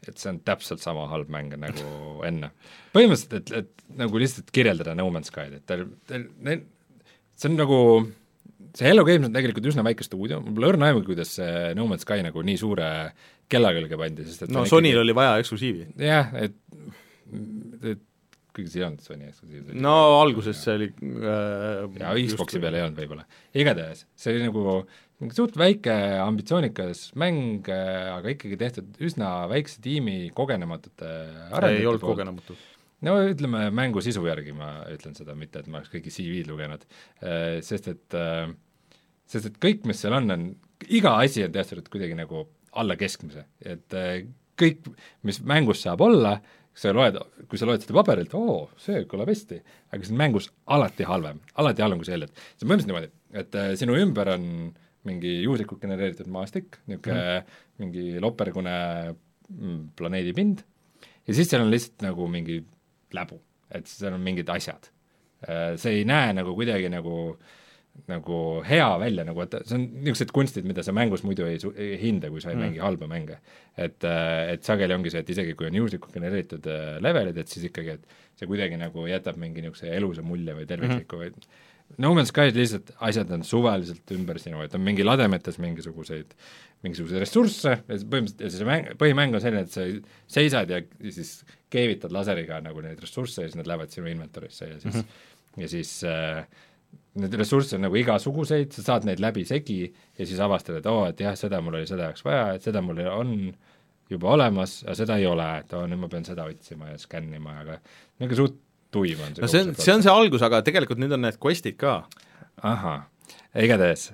et see on täpselt sama halb mäng nagu enne. Põhimõtteliselt, et, et nagu lihtsalt kirjeldada No Man's Sky'd, et ta, ta, see on nagu, see Hello Games on tegelikult üsna väike stuudio, mul pole õrna aimu, kuidas see No Man's Sky nagu nii suure kella külge pandi, sest et no Sonyl ikkagi... oli vaja eksklusiivi. jah, et, et kuigi see ei olnud Sony eksklusiiv. no alguses see oli äh, ja Xboxi peal ei olnud võib-olla. Igatahes, see oli nagu suht väike ambitsioonikas mäng, aga ikkagi tehtud üsna väikse tiimi kogenematute arendajate ei olnud kogenematu. No ütleme, mängu sisu järgi ma ütlen seda, mitte et ma oleks kõiki C V-d lugenud, sest et, sest et kõik, mis seal on, on, iga asi on tehtud kuidagi nagu alla keskmise, et kõik, mis mängus saab olla, sa loed, kui sa loed seda paberilt, oo, see kõlab hästi, aga see on mängus alati halvem, alati halvem kui see eeldad. See on põhimõtteliselt niimoodi, et sinu ümber on mingi juhuslikult genereeritud maastik, niisugune mm. mingi lopergune planeedi pind, ja siis seal on lihtsalt nagu mingi läbu, et seal on mingid asjad. See ei näe nagu kuidagi nagu, nagu hea välja, nagu et see on niisugused kunstid, mida sa mängus muidu ei, ei hinde, kui sa ei mm. mängi halba mänge. Et, et sageli ongi see, et isegi kui on juhuslikult genereeritud levelid, et siis ikkagi, et see kuidagi nagu jätab mingi niisuguse elusa mulje või tervikliku mm. või No Man's Sky lihtsalt asjad on suvaliselt ümber sinu, et on mingi lademetes mingisuguseid, mingisuguseid ressursse, ja põhimõtteliselt ja see mäng, põhimäng on selline, et sa seisad ja siis keevitad laseriga nagu neid ressursse ja siis nad lähevad sinu inventorisse ja siis, mm-hmm. ja siis äh, need ressursse on nagu igasuguseid, sa saad neid läbi segi ja siis avastad, et oo, et jah, seda mul oli seda jaoks vaja, et seda mul on juba olemas, ja seda ei ole, et oo, nüüd ma pean seda otsima ja skannima, aga nagu suht tuim on see. No see on, see on see algus, aga tegelikult nüüd on need questid ka. Ahah, igatahes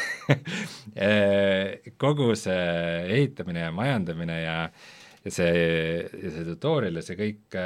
kogu see ehitamine ja majandamine ja, ja see, ja see tutorial ja see kõik,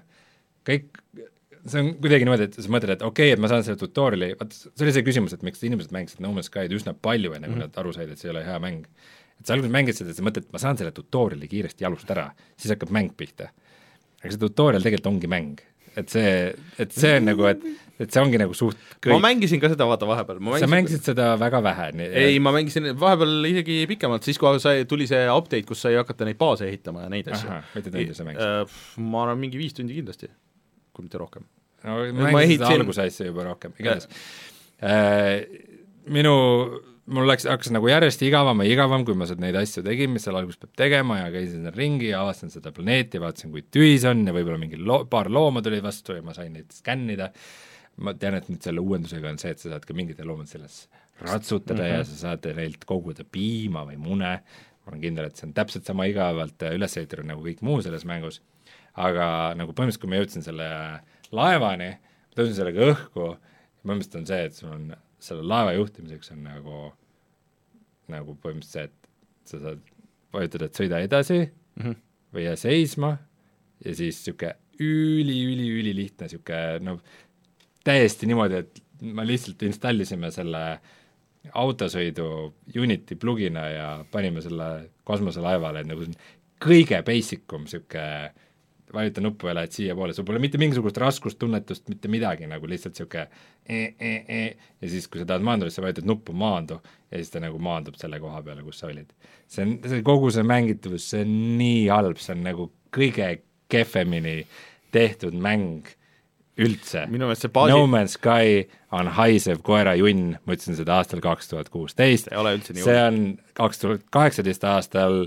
kõik, see on kuidagi niimoodi, et sa mõtled, et okei okay,, et ma saan selle tutoriali, vaat see oli see küsimus, et miks inimesed mängisid No Man's Sky'd üsna palju, enne kui mm-hmm. nad aru said, et see ei ole hea mäng. Et sa alguses mängid seda, et sa mõtled, et ma saan selle tutoriali kiiresti jalust ära, siis hakkab mäng pihta. Aga see tutorial tegelikult ongi mäng. Et see, et see on nagu, et, et see ongi nagu suht kõik. Ma mängisin ka seda, vaata vahepeal. Ma sa mängisid ka... seda väga vähe? Nii, ei, ma mängisin vahepeal isegi pikemalt, siis kui sai, tuli see update, kus sai hakata neid baase ehitama ja neid asju. Aha, mitte tundi sa mängisid? Äh, ma arvan mingi viis tundi kindlasti, kui mitte rohkem. No, ma mängisin seda algusaisse juba rohkem, igatahes. Äh, minu... mul läks, hakkas nagu järjest igavam ja igavam, kui ma neid asju tegin, mis seal alguses peab tegema ja käisin ringi ja avastan seda planeeti, vaatasin, kui tühis on ja võib-olla mingi lo- paar looma tuli vastu ja ma sain neid skännida. Ma tean, et nüüd selle uuendusega on see, et sa saad ka mingite loomad selles ratsutada mm-hmm. ja sa saad neilt koguda piima või mune. Ma olen kindel, et see on täpselt sama igavalt üles ehitatud nagu kõik muu selles mängus. Aga nagu põhimõtteliselt, kui ma jõudsin selle laevani, ma tõusin sellega õhku ja põhimõtteliselt on see, et sul on selle laeva juhtimiseks on nagu, nagu põhimõtteliselt see, et sa saad vajutada, et sõida edasi mm-hmm. või jää seisma ja siis niisugune üli, üli, üli lihtne niisugune, no täiesti niimoodi, et ma lihtsalt installisime selle autosõidu Unity plugina ja panime selle kosmoselaevale, et nagu kõige basicum niisugune vajuta nuppu ja lähed siia poole, sul pole mitte mingisugust raskustunnetust, mitte midagi, nagu lihtsalt niisugune e, e, e, ja siis, kui sa tahad maanduda, siis sa vajutad nuppu maandu ja siis ta nagu maandub selle koha peale, kus sa olid. See on, see kogu see mängitavus, see on nii halb, see on nagu kõige kehvemini tehtud mäng üldse. Minu meelest see baasi... No Man's Sky on haisev koera junn, ma ütlesin seda aastal kaks tuhat kuusteist, ei ole üldse nii see on kaks tuhat kaheksateist aastal,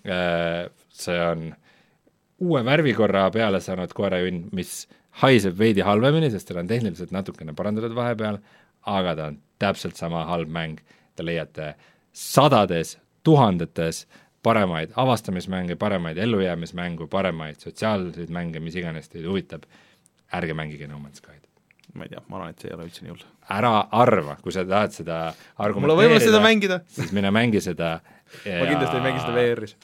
see on uue värvikorra peale saanud koerajunn, mis haiseb veidi halvemini, sest ta on tehniliselt natukene parandatud vahepeal, aga ta on täpselt sama halb mäng. Te leiate sadades, tuhandetes paremaid avastamismänge, paremaid ellujäämismängu, paremaid sotsiaalseid mänge, mis iganes teid huvitab. Ärge mängige No Man's Sky'd. Ma ei tea, ma arvan, et see ei ole üldse nii hull. Ära arva, kui sa tahad seda argumenteerida. Mul on võimalus seda mängida. Siis mine mängi seda. Ja... ma kindlasti ei mängi seda V R-is.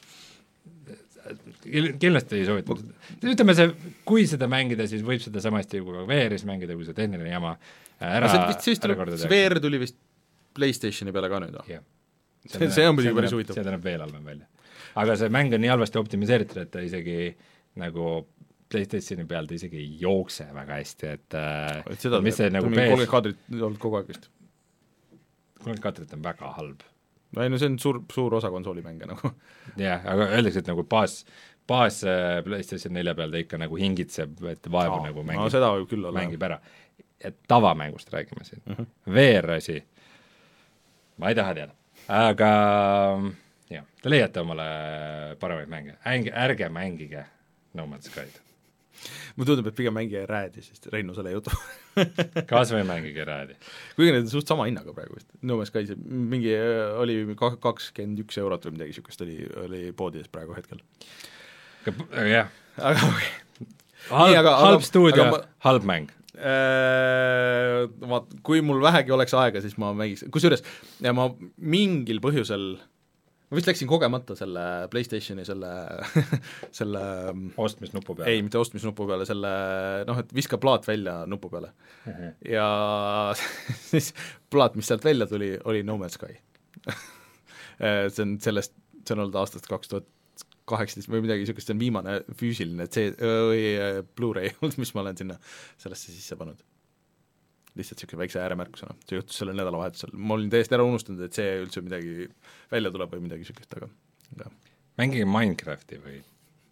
Kindlasti ei soovita. Ütleme see, kui seda mängida, siis võib seda samasti kui V R-is mängida, kui see tehniline jama ära, see, vist, ära korda teha. V R tuli vist PlayStationi peale ka nüüd. Yeah. See, see on muidugi päris huvitav. See tänab veel halvem välja. Aga see mäng on nii halvasti optimiseeritud, et ta isegi nagu PlayStationi peal ta isegi ei jookse väga hästi, et, et seda mis see nagu kolmkümmend kaadrit olnud kogu aeg vist. kolmkümmend kaadrit on väga halb. no ei, no see on suur, suur osa konsooli mänge nagu. jah, aga öeldakse, et nagu baas, baas PlayStation nelja peal ta ikka nagu hingitseb, et vaevu no, nagu mängib, no, seda võib küll olla. mängib ära. Et tavamängust räägime siin uh. -huh. V R-asi, ma ei taha teada. Aga jah, te leiate omale paremaid mänge. Ärge, ärge mängige No Man's Sky'd. Mulle tundub, et pigem mängige räädi, sest Reinu selle jutu. Kas või mängige räädi? Kuigi need on suht sama hinnaga praegu vist. No Man's Sky's mingi oli kakskümmend üks eurot või midagi siukest oli, oli poodides praegu hetkel. Jah. Aga okei. Halb, aga, halb stuudio, ma, halb mäng. Äh, vaat, kui mul vähegi oleks aega, siis ma mängiks, kusjuures ja ma mingil põhjusel ma vist läksin kogemata selle PlayStationi selle selle ostmisnupu peale. Ei, mitte ostmisnupu peale, selle noh, et viska plaat välja nupu peale uh. -huh. Ja siis plaat, mis sealt välja tuli, oli No Man's Sky see on sellest, see on olnud aastast kaks tuhat kaheksateist või midagi niisugust, see on viimane füüsiline C- või Blu-ray, mis ma olen sinna sellesse sisse pannud. Lihtsalt niisugune väikse ääremärkusena, see juhtus selle nädalavahetusel, ma olin täiesti ära unustanud, et see üldse midagi välja tuleb või midagi niisugust, aga ja. Mängige Minecrafti või?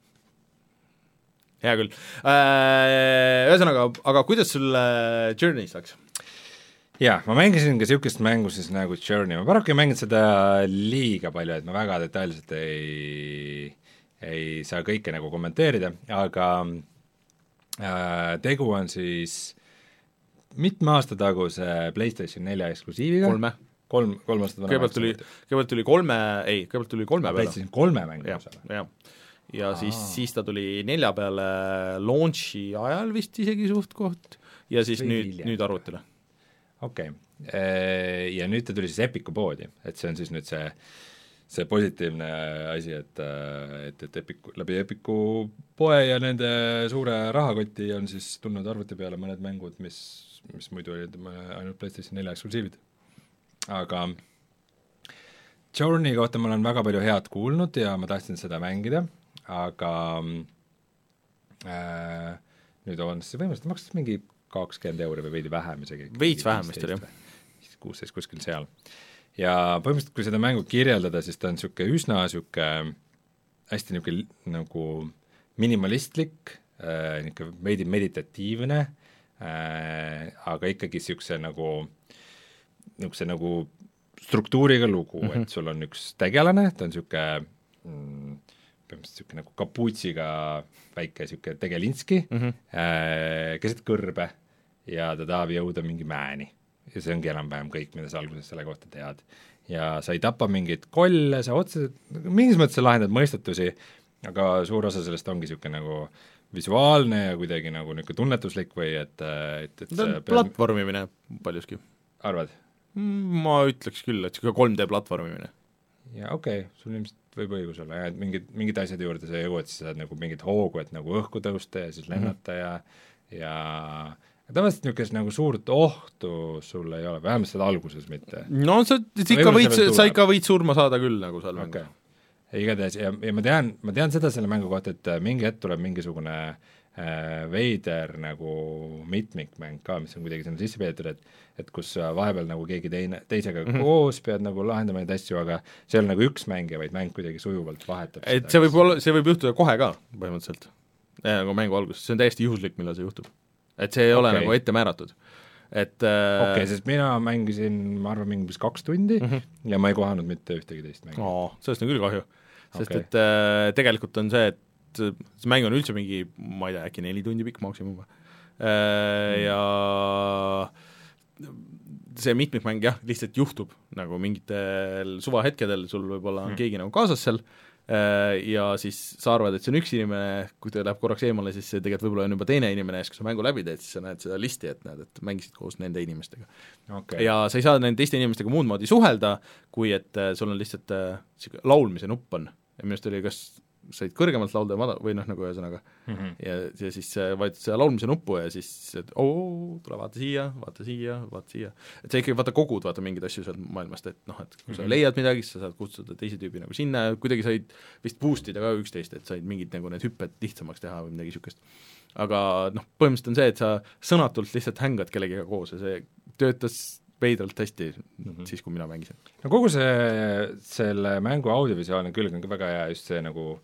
Hea küll. Ühesõnaga, aga kuidas sul Journey saaks? Jaa, ma mängisin ka niisugust mängu siis nagu Journey, ma paraku ei mänginud seda liiga palju, et ma väga detailselt ei, ei saa kõike nagu kommenteerida, aga äh, tegu on siis mitme aasta taguse PlayStation nelja eksklusiiviga? Kolme. Kolm, kolm aastat vana. Kõigepealt tuli, kõigepealt tuli kolme, ei, kõigepealt tuli kolme peale. PlayStation kolme mängu. Ja, ja. ja siis, siis ta tuli nelja peale launchi ajal vist isegi suht koht ja siis Või nüüd, nüüd arvutile. Okei okay., ja nüüd ta tuli siis Epiku poodi, et see on siis nüüd see, see positiivne asi, et, et, et Epiku, läbi Epiku poe ja nende suure rahakoti on siis tulnud arvuti peale mõned mängud, mis, mis muidu olid ainult PlayStation nelja eksklusiivid. Aga Journey kohta ma olen väga palju head kuulnud ja ma tahtsin seda mängida, aga äh, nüüd on see võimalust, ta maksas mingi kakskümmend euri või veidi vähem isegi. Veits vähem vist oli, jah. kuusteist kuskil seal. Ja põhimõtteliselt, kui seda mängu kirjeldada, siis ta on niisugune üsna niisugune hästi niisugune nagu minimalistlik, äh, niisugune veidi meditatiivne, äh, aga ikkagi niisuguse nagu, niisuguse nagu struktuuriga lugu, mm -hmm. et sul on üks tegelane, ta on niisugune mm, põhimõtteliselt niisugune nagu kapuutsiga väike niisugune tegelinski mm, -hmm. äh, keset kõrbe ja ta tahab jõuda mingi mäeni. Ja see ongi enam-vähem kõik, mida sa alguses selle kohta tead. Ja sa ei tapa mingeid kolle, sa otseselt, mingis mõttes sa lahendad mõistatusi, aga suur osa sellest ongi niisugune nagu visuaalne ja kuidagi nagu niisugune tunnetuslik või et, et, et see platvormimine paljuski. Arvad? Ma ütleks küll, et niisugune kolm D platvormimine. Ja okei okay,, sul ilmselt võib õigus olla, ja et mingid, mingid asjad juurde sa jõuad, siis saad nagu mingit hoogu, et nagu õhku tõusta ja siis lennata mm -hmm. ja ja tavaliselt niisugust nagu suurt ohtu sul ei ole, vähemalt seda alguses mitte. No sa ikka võid, sa ikka võid surma saada küll nagu seal okay. mängu. Igatahes, ja, ja ma tean, ma tean seda selle mängu kohta, et mingi hetk tuleb mingisugune äh, veider nagu mitmikmäng ka, mis on kuidagi sinna sisse peetud, et et kus vahepeal nagu keegi teine, teisega mm -hmm. koos pead nagu lahendama neid asju, aga see ei ole nagu üks mäng, vaid mäng kuidagi sujuvalt vahetab. Et see võib olla, see võib juhtuda kohe ka põhimõtteliselt, nagu mängu alguses, see on täiesti juhuslik, millal see juhtub. Et see ei okay. ole nagu ette määratud. Et äh, okei okay,, sest mina mängisin, ma arvan, mingi kaks tundi mm -hmm. ja ma ei kohanud mitte ühtegi teist mängu. Oo, sellest on küll kahju, sest okay. et äh, tegelikult on see, et see mäng on üldse mingi, ma ei tea, äkki neli tundi pikk maksimum äh, mm. ja see mitmikmäng jah, lihtsalt juhtub nagu mingitel suvahetkedel, sul võib-olla on mm. keegi nagu kaasas seal ja siis sa arvad, et see on üks inimene, kui ta läheb korraks eemale, siis see tegelikult võib-olla on juba teine inimene, ja siis kui sa mängu läbi teed, siis sa näed seda listi, et näed, et mängisid koos nende inimestega okay.. ja sa ei saa nende teiste inimestega muud moodi suhelda, kui et sul on lihtsalt äh, laulmise nupp on ja minu arust oli kas said kõrgemalt laulda mada- või noh, nagu ühesõnaga mm -hmm. ja, ja siis vajutad seda laulmise nuppu ja siis et oo, tule vaata siia, vaata siia, vaata siia. Et sa ikkagi vaata kogud, vaata mingeid asju sealt maailmast, et noh, et kui sa mm -hmm. leiad midagi, siis sa saad kutsuda teise tüübi nagu sinna ja kuidagi said vist boostida ka üksteist, et said mingid nagu need hüpped lihtsamaks teha või midagi niisugust. Aga noh, põhimõtteliselt on see, et sa sõnatult lihtsalt hängad kellegiga koos ja see töötas veidralt hästi mm -hmm. siis, kui mina mängisin. No kogu see, selle mängu audiovisuaalne külg on ka väga hea, just see nagu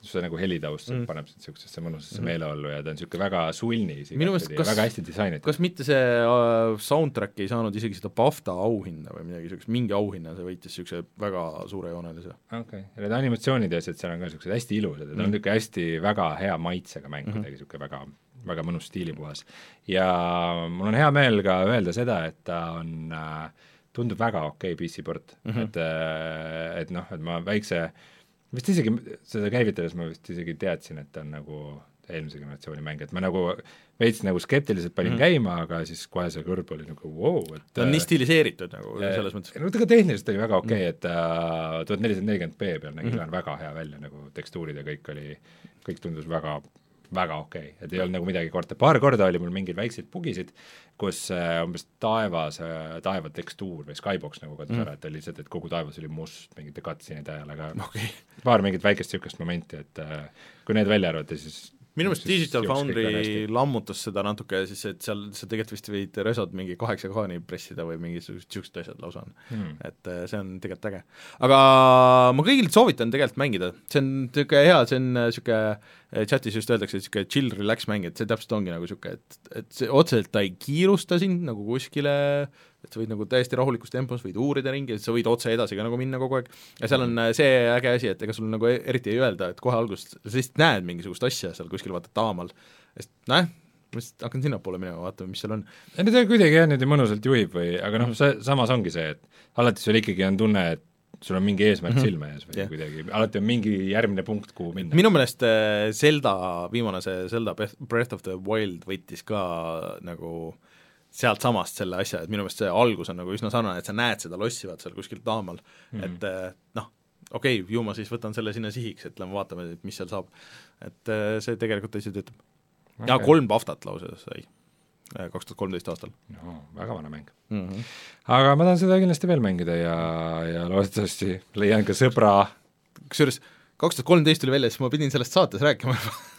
see nagu helitaust mm. paneb niisugusesse mõnusasse mm. meeleollu ja ta on niisugune väga sulni kas, väga hästi disainitud. Kas mitte see uh, soundtrack ei saanud isegi seda BAFTA auhinda või midagi niisugust, mingi auhinna see võitis niisuguse väga suurejoonelise? Okei okay., ja need animatsioonid ja asjad seal on ka niisugused hästi ilusad, et mm. on niisugune hästi väga hea maitsega mäng mm, -hmm. niisugune väga, väga mõnus stiilipuhas. Ja mul on hea meel ka öelda seda, et ta on uh, tundub väga okei okay P C port mm, -hmm. et, uh, et noh, et ma väikse vist isegi seda käivitades ma vist isegi teadsin, et ta on nagu eelmise generatsiooni mäng, et ma nagu veits nagu skeptiliselt panin mm. käima, aga siis kohe see kõrb oli nagu wow, et ta on nii stiliseeritud nagu äh, selles mõttes. No ta ka tehniliselt oli väga okei okay, mm., et uh, tuhat nelisada nelikümmend p peal nägi mm. väga hea välja, nagu tekstuurid ja kõik oli, kõik tundus väga väga okei okay., et ei olnud nagu midagi korda, paar korda oli mul mingeid väikseid bugisid, kus äh, umbes taevas äh,, taeva tekstuur või skybox nagu kadus mm. ära, et oli lihtsalt, et kogu taevas oli must mingite cutscene'ide ajal, aga okay. paar mingit väikest niisugust momenti, et äh, kui need välja arvata, siis minu meelest Digital Foundry lammutas seda natuke, siis et seal sa tegelikult vist võid resod mingi kaheksa kaani pressida või mingisugused niisugused asjad lausa on hmm. et see on tegelikult äge. Aga ma kõigil soovitan tegelikult mängida, see on niisugune hea, see on niisugune chatis just öeldakse, niisugune chill, relax mäng, et see täpselt ongi nagu niisugune, et, et see otseselt ta ei kiirusta sind nagu kuskile, et sa võid nagu täiesti rahulikus tempos, võid uurida ringi, et sa võid otse edasi ka nagu minna kogu aeg, ja seal on see äge asi, et ega sul nagu eriti ei öelda, et kohe algust sa lihtsalt näed mingisugust asja seal kuskil vaata taamal, sest näe, ma lihtsalt hakkan sinnapoole minema, vaatame, mis seal on. Ja nüüd on kuidagi jah, nüüd mõnusalt juhib või, aga noh, see samas ongi see, et alati sul ikkagi on tunne, et sul on mingi eesmärk mm-hmm. silme ees või yeah. kuidagi, alati on mingi järgmine punkt, kuhu minna. Minu meelest Zelda, viimane see Zelda Breath of the Wild võttis ka nagu sealt samast selle asja, et minu meelest see algus on nagu üsna sarnane, et sa näed seda lossivat seal kuskil taamal mm, -hmm. et noh, okei okay,, ju ma siis võtan selle sinna sihiks, et lähme vaatame, mis seal saab. Et see tegelikult täitsa töötab okay.. ja kolm BAFTAt lausa sai kaks tuhat kolmteist aastal. No, väga vana mäng mm. -hmm. aga ma tahan seda kindlasti veel mängida ja, ja loodetavasti leian ka sõbra. Kusjuures kaks tuhat kolmteist tuli välja, siis ma pidin sellest saates rääkima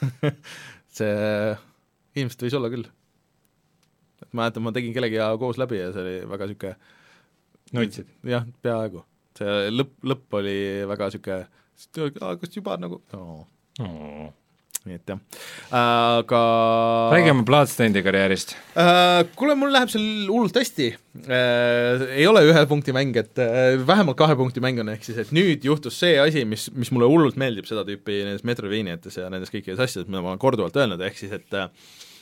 see ilmselt võis olla küll. Et ma mäletan, ma tegin kellegi koos läbi ja see oli väga niisugune nutsid? Jah, peaaegu. See lõpp, lõpp oli väga niisugune, kas juba nagu no. oh. nii et jah, aga räägi oma Bloodstainedi karjäärist äh,. Kuule, mul läheb seal hullult hästi äh,. Ei ole ühe punkti mäng, et äh, vähemalt kahe punkti mäng on, ehk siis, et nüüd juhtus see asi, mis, mis mulle hullult meeldib seda tüüpi nendes Metroidvaniates ja nendes kõikides asjades, mida ma olen korduvalt öelnud, ehk siis, et äh,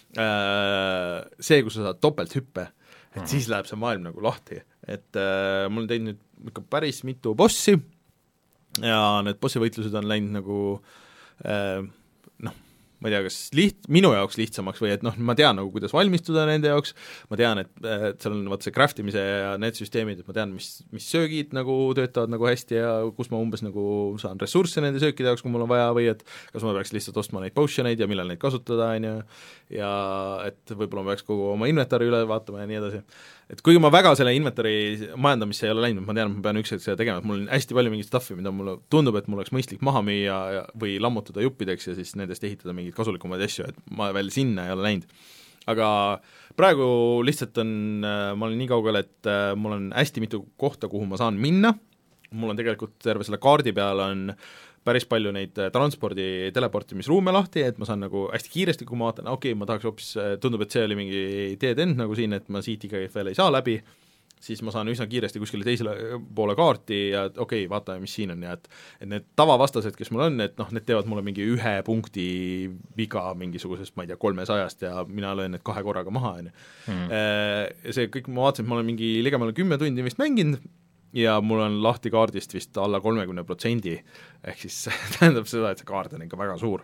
see, kus sa saad topelthüppe, et hmm. siis läheb see maailm nagu lahti, et äh, mul on teinud nüüd ikka päris mitu bossi ja need bossivõitlused on läinud nagu äh, noh, ma ei tea, kas liht-, minu jaoks lihtsamaks või et noh, ma tean nagu, kuidas valmistuda nende jaoks, ma tean, et, et seal on vaata see craftimise ja need süsteemid, et ma tean, mis, mis söögid nagu töötavad nagu hästi ja kus ma umbes nagu saan ressursse nende söökide jaoks, kui mul on vaja, või et kas ma peaks lihtsalt ostma neid potioneid ja millal neid kasutada, on ju, ja et võib-olla ma peaks kogu oma inventari üle vaatama ja nii edasi. Et kuigi ma väga selle inventari majandamisse ei ole läinud, ma tean, et ma pean üks hetk seda tegema, et mul on hästi palju mingit stuffi, mida mulle tundub, et mul oleks mõistlik maha müüa ja, või lammutada juppideks ja siis nendest ehitada mingeid kasulikumaid asju, et ma veel sinna ei ole läinud. Aga praegu lihtsalt on, ma olen nii kaugel, et mul on hästi mitu kohta, kuhu ma saan minna, mul on tegelikult terve selle kaardi peal on päris palju neid transpordi teleportimisruume lahti, et ma saan nagu hästi kiiresti, kui ma vaatan, okei okay,, ma tahaks hoopis, tundub, et see oli mingi dead end nagu siin, et ma siit ikkagi veel ei saa läbi, siis ma saan üsna kiiresti kuskile teisele poole kaarti ja okei okay,, vaatame, mis siin on ja et, et need tavavastased, kes mul on, et noh, need teevad mulle mingi ühe punkti viga mingisugusest, ma ei tea, kolmesajast ja mina löön need kahe korraga maha, on ju. See kõik, ma vaatasin, et ma olen mingi ligemale kümme tundi vist mänginud ja mul on lahti kaardist vist alla kolmekümne protsendi, ehk siis tähendab seda, et see kaart on ikka väga suur.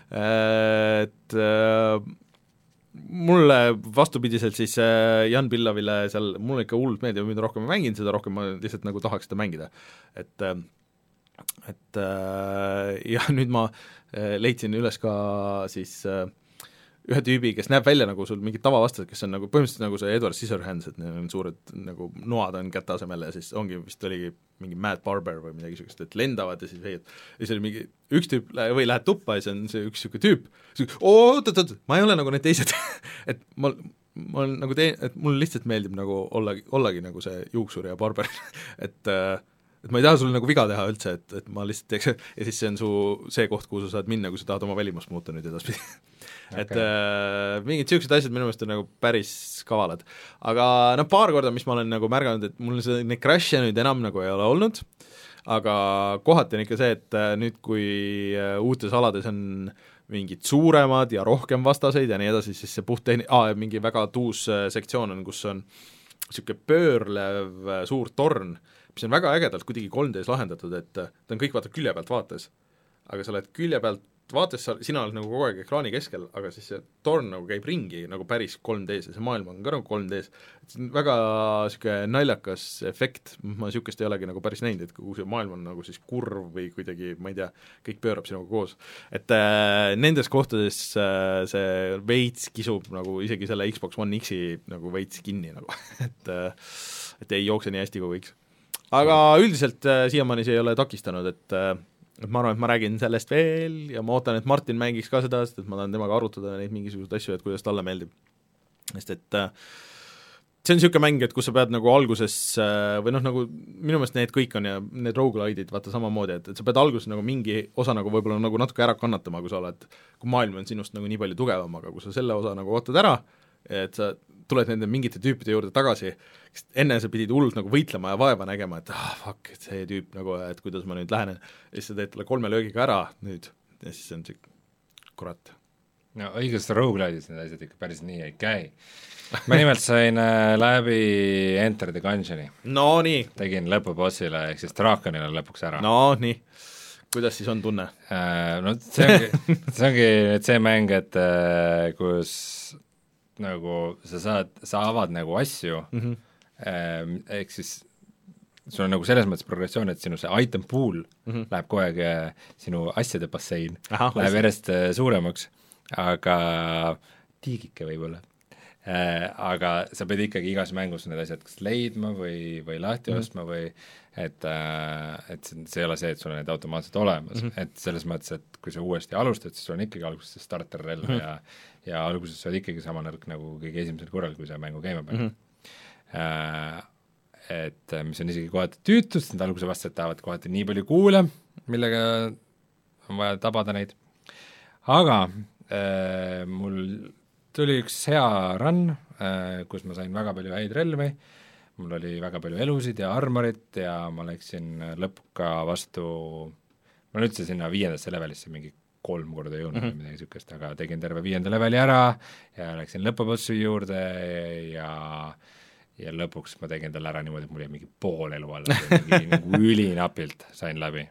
Et mulle vastupidiselt siis Jan Pillavile seal, mulle ikka hullult meeldib, mida rohkem ma mängin, seda rohkem ma lihtsalt nagu tahaks seda mängida. Et, et ja nüüd ma leidsin üles ka siis ühe tüübi, kes näeb välja nagu sul mingid tavavastased, kes on nagu põhimõtteliselt nagu see Edward Scissorhands, et need on suured nagu noad on kätte asemel ja siis ongi, vist oligi mingi Mad Barber või midagi sellist, et lendavad ja siis veid. Ja siis oli mingi üks tüüp või lähed tuppa ja see on see üks siuke tüüp, oot, oot, oot, ma ei ole nagu need teised et ma, ma olen nagu tee-, et mul lihtsalt meeldib nagu ollagi, ollagi nagu see juuksur ja barber et äh, et ma ei taha sulle nagu viga teha üldse, et, et ma lihtsalt teeks, ja siis see on su see koht, kuhu sa saad minna, kui sa tahad oma välimust muuta nüüd edaspidi okay. Et äh, mingid niisugused asjad minu meelest on nagu päris kavalad. Aga noh, paar korda, mis ma olen nagu märganud, et mul see, neid crash'e nüüd enam nagu ei ole olnud, aga kohati on ikka see, et nüüd, kui uutes alades on mingid suuremad ja rohkem vastaseid ja nii edasi, siis see puhttehni-, aa, mingi väga tuus sektsioon on, kus on niisugune pöörlev suur torn, mis on väga ägedalt kuidagi kolm D-s lahendatud, et ta on kõik vaata külje pealt vaates, aga sa oled külje pealt vaates, sina oled nagu kogu aeg ekraani keskel, aga siis see torn nagu käib ringi nagu päris kolm D-s ja see maailm on ka nagu kolm D-s. See on väga niisugune naljakas efekt, ma niisugust ei olegi nagu päris näinud, et kui see maailm on nagu siis kurv või kuidagi, ma ei tea, kõik pöörab sinuga koos. Et äh, nendes kohtades äh, see veits kisub nagu isegi selle Xbox One X-i nagu veits kinni nagu et, äh, et ei jookse nii hästi kui võiks. Aga üldiselt äh, siiamaani see ei ole takistanud, et äh, et ma arvan, et ma räägin sellest veel ja ma ootan, et Martin mängiks ka seda, sest et ma tahan temaga arutada neid mingisuguseid asju, et kuidas talle meeldib. Sest et äh, see on niisugune mäng, et kus sa pead nagu alguses äh, või noh, nagu minu meelest need kõik on ja need roguelide'id vaata samamoodi, et, et sa pead alguses nagu mingi osa nagu võib-olla nagu natuke ära kannatama, kui sa oled, kui maailm on sinust nagu nii palju tugevam, aga kui sa selle osa nagu ootad ära, et sa tuled nende mingite tüüpide juurde tagasi, enne sa pidid hullult nagu võitlema ja vaeva nägema, et ah, fuck, et see tüüp nagu, et kuidas ma nüüd lähenen, ja siis sa teed talle kolme löögiga ära nüüd, ja siis on see kurat. No õigust roguelide'is need asjad ikka päris nii ei käi. Ma nimelt sain äh, läbi Enter the Gungeoni. No nii. Tegin lõpubossile, ehk siis Drakonile lõpuks ära. No nii. Kuidas siis on tunne? Äh, no see ongi, see ongi see mäng, et äh, kus nagu sa saad, sa avad nagu asju mm, -hmm. ehk siis sul on nagu selles mõttes progressioon, et sinu see item pool mm -hmm. läheb kogu aeg, sinu asjade bassein Aha, läheb järjest suuremaks, aga tiigike võib-olla äh,, aga sa pead ikkagi igas mängus need asjad kas leidma või, või lahti mm -hmm. ostma või et äh,, et see ei ole see, et sul on need automaatselt olemas mm, -hmm. et selles mõttes, et kui sa uuesti alustad, siis sul on ikkagi alguses see starter relv mm -hmm. ja ja alguses sa oled ikkagi sama nõrk nagu kõige esimesel korral, kui sa mängu käima paned mm. -hmm. Äh, et mis on isegi kohati tüütud, sest need alguse vastased tahavad kohati nii palju kuule, millega on vaja tabada neid. Aga äh, mul tuli üks hea run äh,, kus ma sain väga palju häid relvi, mul oli väga palju elusid ja armorit ja ma läksin lõpuka vastu, ma üldse sinna viiendasse levelisse mingi kolm korda jõudnud mm -hmm. midagi niisugust, aga tegin terve viienda leveli ära ja läksin lõpubossi juurde ja ja lõpuks ma tegin talle ära niimoodi, et mul jäi mingi pool elu alla, mingi nagu ülinapilt sain läbi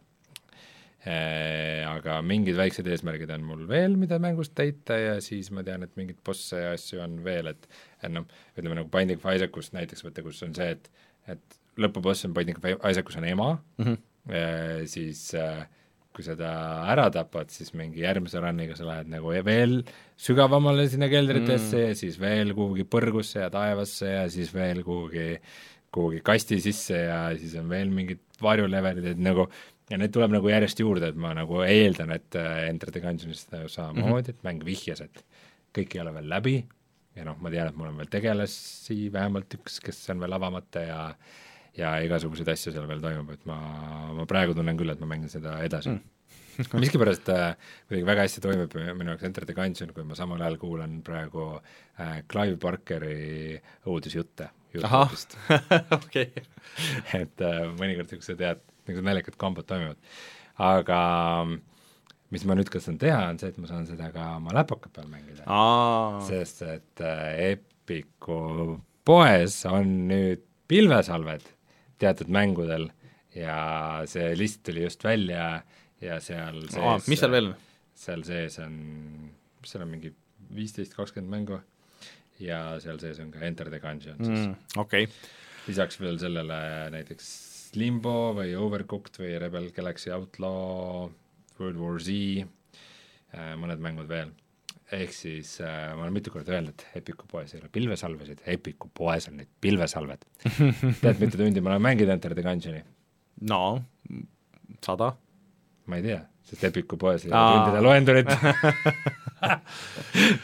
e,. Aga mingid väiksed eesmärgid on mul veel, mida mängust täita ja siis ma tean, et mingid bosse ja asju on veel, et et noh, ütleme nagu Binding of Isaacust näiteks võtta, kus on see, et et lõpuboss on Binding of Isaacus on ema mm, -hmm. e, siis äh, kui seda ära tapad, siis mingi järgmise runniga sa lähed nagu veel sügavamale sinna keldritesse mm. ja siis veel kuhugi põrgusse ja taevasse ja siis veel kuhugi, kuhugi kasti sisse ja siis on veel mingid varjulevelid, et nagu ja need tuleb nagu järjest juurde, et ma nagu eeldan, et Enter the Gungeonist samamoodi, et mäng vihjas, et kõik ei ole veel läbi ja noh, ma tean, et mul on veel tegelasi vähemalt üks, kes on veel avamata ja ja igasuguseid asju seal veel toimub, et ma, ma praegu tunnen küll, et ma mängin seda edasi mm. miskipärast äh, kuidagi väga hästi toimib minu jaoks Enter the Gungeon, kui ma samal ajal kuulan praegu äh, Clive Barkeri uudisjutte YouTube'ist okei. et äh, mõnikord niisugused tead, niisugused naljakad kombod toimivad. Aga mis ma nüüd ka saan teha, on see, et ma saan seda ka oma läpaka peal mängida. Sest et äh, Epiku poes on nüüd pilvesalved teatud mängudel ja see list tuli just välja ja seal sees Aa, mis seal veel? Seal sees on, mis seal on, mingi viisteist kakskümmend mängu ja seal sees on ka Enter the Gungeon mm, okei. Lisaks veel sellele näiteks Limbo või Overcooked või Rebel Galaxy Outlaw, World War Z, mõned mängud veel. Ehk siis äh, ma olen mitu korda öelnud, et Epiku poes ei ole pilvesalvesid, Epiku poes on need pilvesalved. Tead, mitu tundi ma olen mänginud Enter the Gungeoni? No, sada? Ma ei tea, sest Epiku poes ei ole tundide loendurit.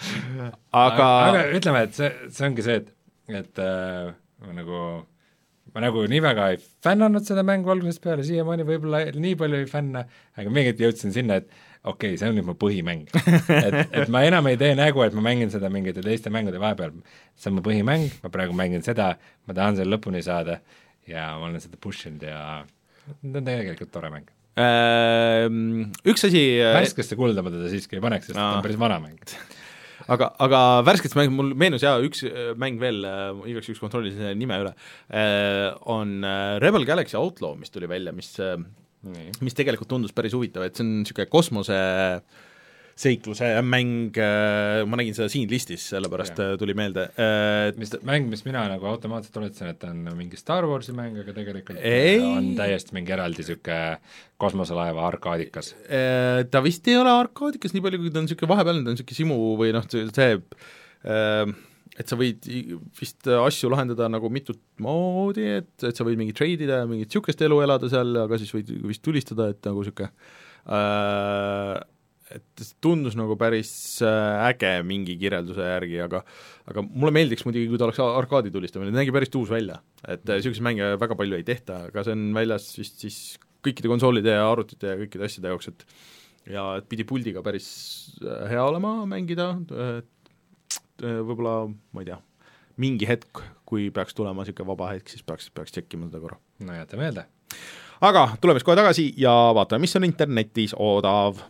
aga... aga ütleme, et see, see ongi see, et, et äh, nagu ma nagu nii väga ei fännanud seda mängu algusest peale, siiamaani võib-olla nii palju ei fänna, aga mingit jõudsin sinna, et okei okay,, see on nüüd mu põhimäng. et, et ma enam ei tee nägu, et ma mängin seda mingite teiste mängude vahepeal, see on mu põhimäng, ma praegu mängin seda, ma tahan selle lõpuni saada ja ma olen seda pushinud ja see on tegelikult tore mäng. Üks asi värskesse kulda ma teda siiski ei paneks, sest ta on päris vana mäng. aga, aga värskets mäng, mul meenus jaa, üks mäng veel, igaks üks kontrollisin nime üle, on Rebel Galaxy Outlaw, mis tuli välja, mis, mis tegelikult tundus päris huvitav, et see on niisugune kosmose seikluse mäng, ma nägin seda siin listis, sellepärast ja. Tuli meelde et... mis mäng, mis mina nagu automaatselt oletasin, et on mingi Star Warsi mäng, aga tegelikult ei. On täiesti mingi eraldi niisugune kosmoselaeva arkaadikas. Ta vist ei ole arkaadikas nii palju, kui ta on niisugune vahepeal, ta on niisugune simu või noh, see et sa võid vist asju lahendada nagu mitut moodi, et, et sa võid mingi treidida ja mingit niisugust elu elada seal, aga siis võid vist tulistada, et nagu niisugune äh, et tundus nagu päris äge mingi kirjelduse järgi, aga aga mulle meeldiks muidugi, kui ta oleks arkaadi tulistamine, ta nägi päris tuus välja, et niisuguse mänge väga palju ei tehta, aga see on väljas vist siis kõikide konsoolide ja arvutite ja kõikide asjade jaoks, et ja et pidi puldiga päris hea olema mängida, võib-olla, ma ei tea, mingi hetk, kui peaks tulema niisugune vaba hetk, siis peaks, peaks tšekkima seda korra. No jäta meelde. Aga tuleme siis kohe tagasi ja vaatame, mis on internetis odav.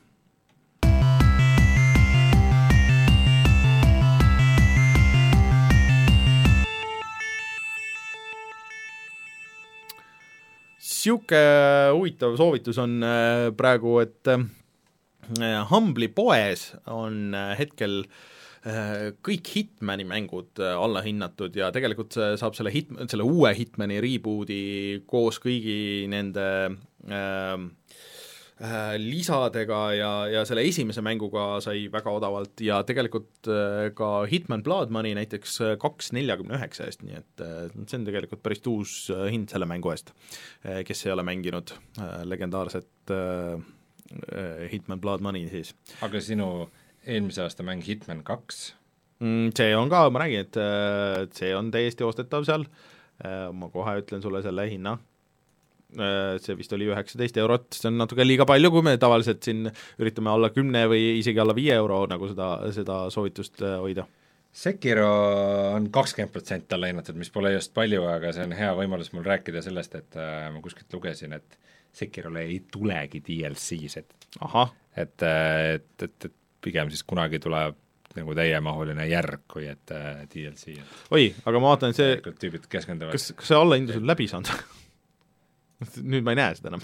Siuke huvitav soovitus on praegu, et Humble'i poes on hetkel kõik Hitmani mängud alla hinnatud ja tegelikult saab selle, hit, selle uue Hitmani rebooti koos kõigi nende äh, lisadega ja, ja selle esimese mänguga sai väga odavalt ja tegelikult ka Hitman Blood Money näiteks kaks nelikümmend üheksa eest, nii et see on tegelikult päris uus hind selle mängu eest, kes ei ole mänginud legendaarset Hitman Blood Money siis. Aga sinu eelmise aasta mäng Hitman kaks? See on ka, ma räägin, et see on täiesti ostetav seal, ma kohe ütlen sulle selle hinna. See vist oli üheksateist eurot, see on natuke liiga palju, kui me tavaliselt siin üritame alla kümne või isegi alla viie euro nagu seda, seda soovitust hoida. Sekiro on kakskümmend protsenti alla hinnatud, mis pole just palju, aga see on hea võimalus mul rääkida sellest, et äh, ma kuskilt lugesin, et Sekirole ei tulegi D L C-s, et, et, et, et, et pigem siis kunagi tuleb nagu täiemahuline järg, kui et äh, D L C. Et oi, aga ma vaatan, see tüübid keskenduvad. Kas, kas see allahindus on läbi saanud? Nüüd ma ei näe seda enam.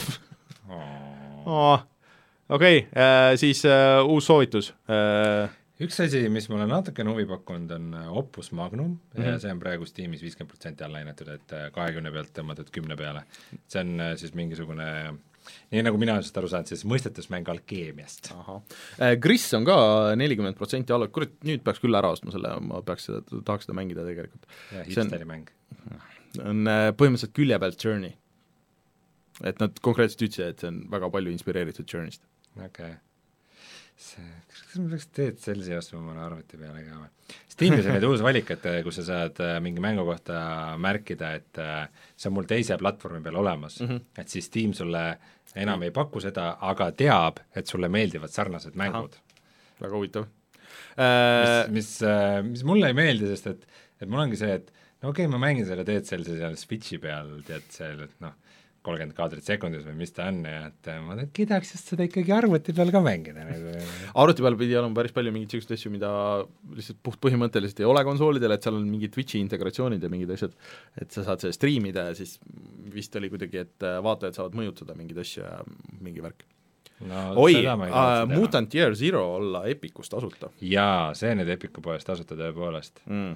oh. Okei, okay, siis uh, uus soovitus. Uh... Üks asi, mis mulle natuke huvi pakkunud, on Opus Magnum mm-hmm. ja see on praegu Steamis viiskümmend protsenti alla hinnatud, et kahekümne pealt tõmmatud kümne peale. See on siis mingisugune, nii nagu mina just aru saan, siis mõistetusmäng alkeemiast. Gris on ka nelikümmend protsenti alla, kurat, nüüd peaks küll ära ostma selle, ma peaks seda, tahaks seda mängida tegelikult. Ja hipsteri mäng. On põhimõtteliselt külje pealt Journey. Et nad konkreetselt ütlesid, et see on väga palju inspireeritud Journey'st. Okei. Okay. See, kas ma peaks teed selsi ostma mõne arvuti peale ka või? Steamis on nüüd uus valik, et kus sa saad mingi mängu kohta märkida, et see on mul teise platvormi peal olemas, mm-hmm. et siis Steam sulle enam ei paku seda, aga teab, et sulle meeldivad sarnased mängud. Aha. Väga huvitav. Mis, mis, mis mulle ei meeldi, sest et, et mul ongi see, et no okei okay,, ma mängin selle Dead Cellsi seal Switchi peal, tead seal, et noh, kolmkümmend kaadrit sekundis või mis ta on ja et ma kidaks just seda ikkagi arvuti peal ka mängida. Arvuti peal pidi olema päris palju mingid sellised asju, mida lihtsalt puht põhimõtteliselt ei ole konsoolidel, et seal on mingid Twitchi integratsioonid ja mingid asjad, et sa saad see streamida ja siis vist oli kuidagi, et vaatajad saavad mõjutada mingid asju ja mingi värk. No, oi, uh, Mutant Year Zero olla Epicus tasuta. Jaa, see nüüd Epicu poest tasuta tõepoolest. Mm.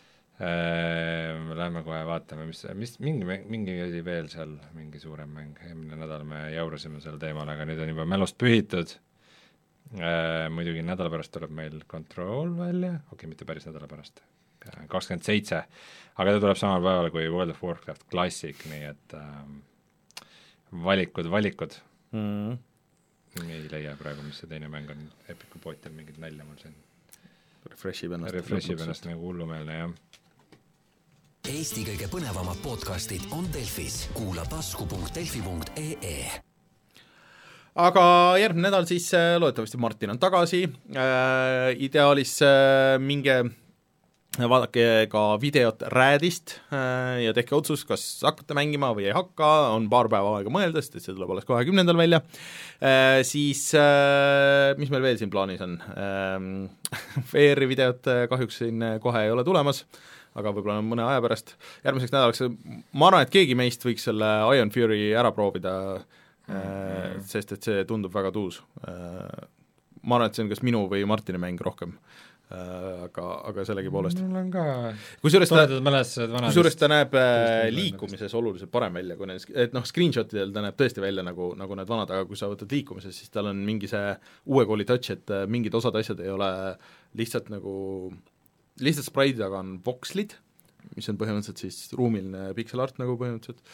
Me lähme kohe vaatame, mis, mis mingi, mingi oli veel seal, mingi suurem mäng, eelmine nädal me jaurasime seal teemal, aga nüüd on juba mälust pühitud. Muidugi nädala pärast tuleb meil Control välja, okei okay,, mitte päris nädala pärast, kakskümmend seitse, aga ta tuleb samal päeval kui World of Warcraft Classic, nii et ähm, valikud, valikud. Mm. Ei leia praegu, mis see teine mäng on, Epicu poitel mingid nälja mul siin. Refreshib ennast. Refreshib ennast nagu hullumeelne, jah. Eesti kõige põnevamad podcastid on Delfis. Kuula tasku punkt delfi punkt ee. Aga järgmine nädal siis loodetavasti Martin on tagasi, äh, ideaalis äh, minge vaadake ka videot Radist äh, ja tehke otsus, kas hakkate mängima või ei hakka, on paar päeva aega mõelda, sest et see tuleb alles kahekümnendal välja, äh, siis äh, mis meil veel siin plaanis on, V R-i videot kahjuks siin kohe ei ole tulemas, aga võib-olla on mõne aja pärast, järgmiseks nädalaks ma arvan, et keegi meist võiks selle Iron Fury ära proovida, äh, sest et see tundub väga tuus. Äh, ma arvan, et see on kas minu või Martini mäng rohkem. aga, aga sellegipoolest mul on ka kusjuures ta, vanadest... kusjuures ta näeb liikumises oluliselt parem välja, kui need, et noh, screenshotidel ta näeb tõesti välja nagu, nagu need vanad, aga kui sa võtad liikumises, siis tal on mingi see uue kooli touch, et mingid osad asjad ei ole lihtsalt nagu, lihtsalt spraidi taga on vokslid, mis on põhimõtteliselt siis ruumiline pixel art nagu põhimõtteliselt,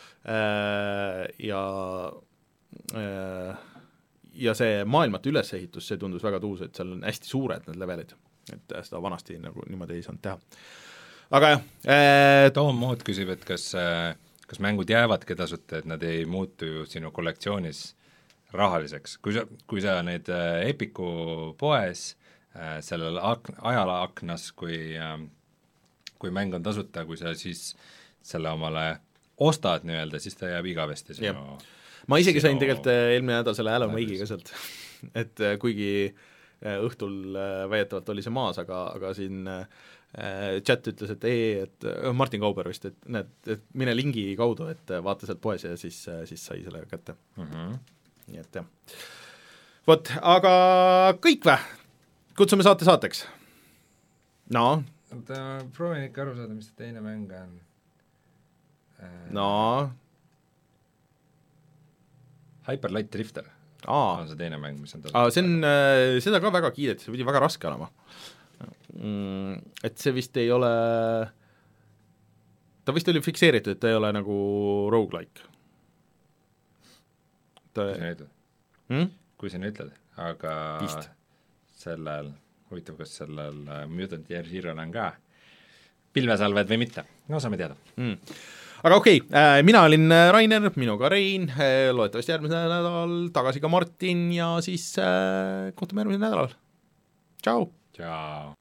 ja ja see maailmate ülesehitus, see tundus väga tuus, et seal on hästi suured need levelid, et seda vanasti nagu niimoodi ei saanud teha. Aga jah äh, Tom Mood küsib, et kas, kas mängud jäävadki tasuta, et nad ei muutu ju sinu kollektsioonis rahaliseks. Kui sa, kui sa need Epiku poes sellel ak-, ajalaaknas, kui, kui mäng on tasuta, kui sa siis selle omale ostad nii-öelda, siis ta jääb igavesti sinu yeah. Ma isegi sain tegelikult eelmine nädal selle Alan Wake'iga sealt, et kuigi õhtul väidetavalt oli see maas, aga, aga siin chat ütles, et ei, et Martin Kauber vist, et näed, et mine lingi kaudu, et vaata sealt poes ja siis, siis sai selle kätte. Mm-hmm. Nii et jah. Vot, aga kõik vä? Kutsume saate saateks? No? Proovin ikka aru saada, mis see teine mäng on. No? Hyper Light Drifter Aa. on see teine mäng, mis on Aa, see on, seda ka väga kiideti, see pidi väga raske olema. Et see vist ei ole, ta vist oli fikseeritud, et ta ei ole nagu roguelike. Ta... Kui sa ütled? Hmm? Kui sa ütled, aga vist. Sellel, huvitav, kas sellel Mutant Year Zero'l on ka pilvesalved või mitte, no saame teada. Hmm. Aga okei okay,, mina olin Rainer, minuga Rein, loodetavasti järgmisel nädalal tagasi ka Martin ja siis kohtume järgmisel nädalal. Tšau! Tšau!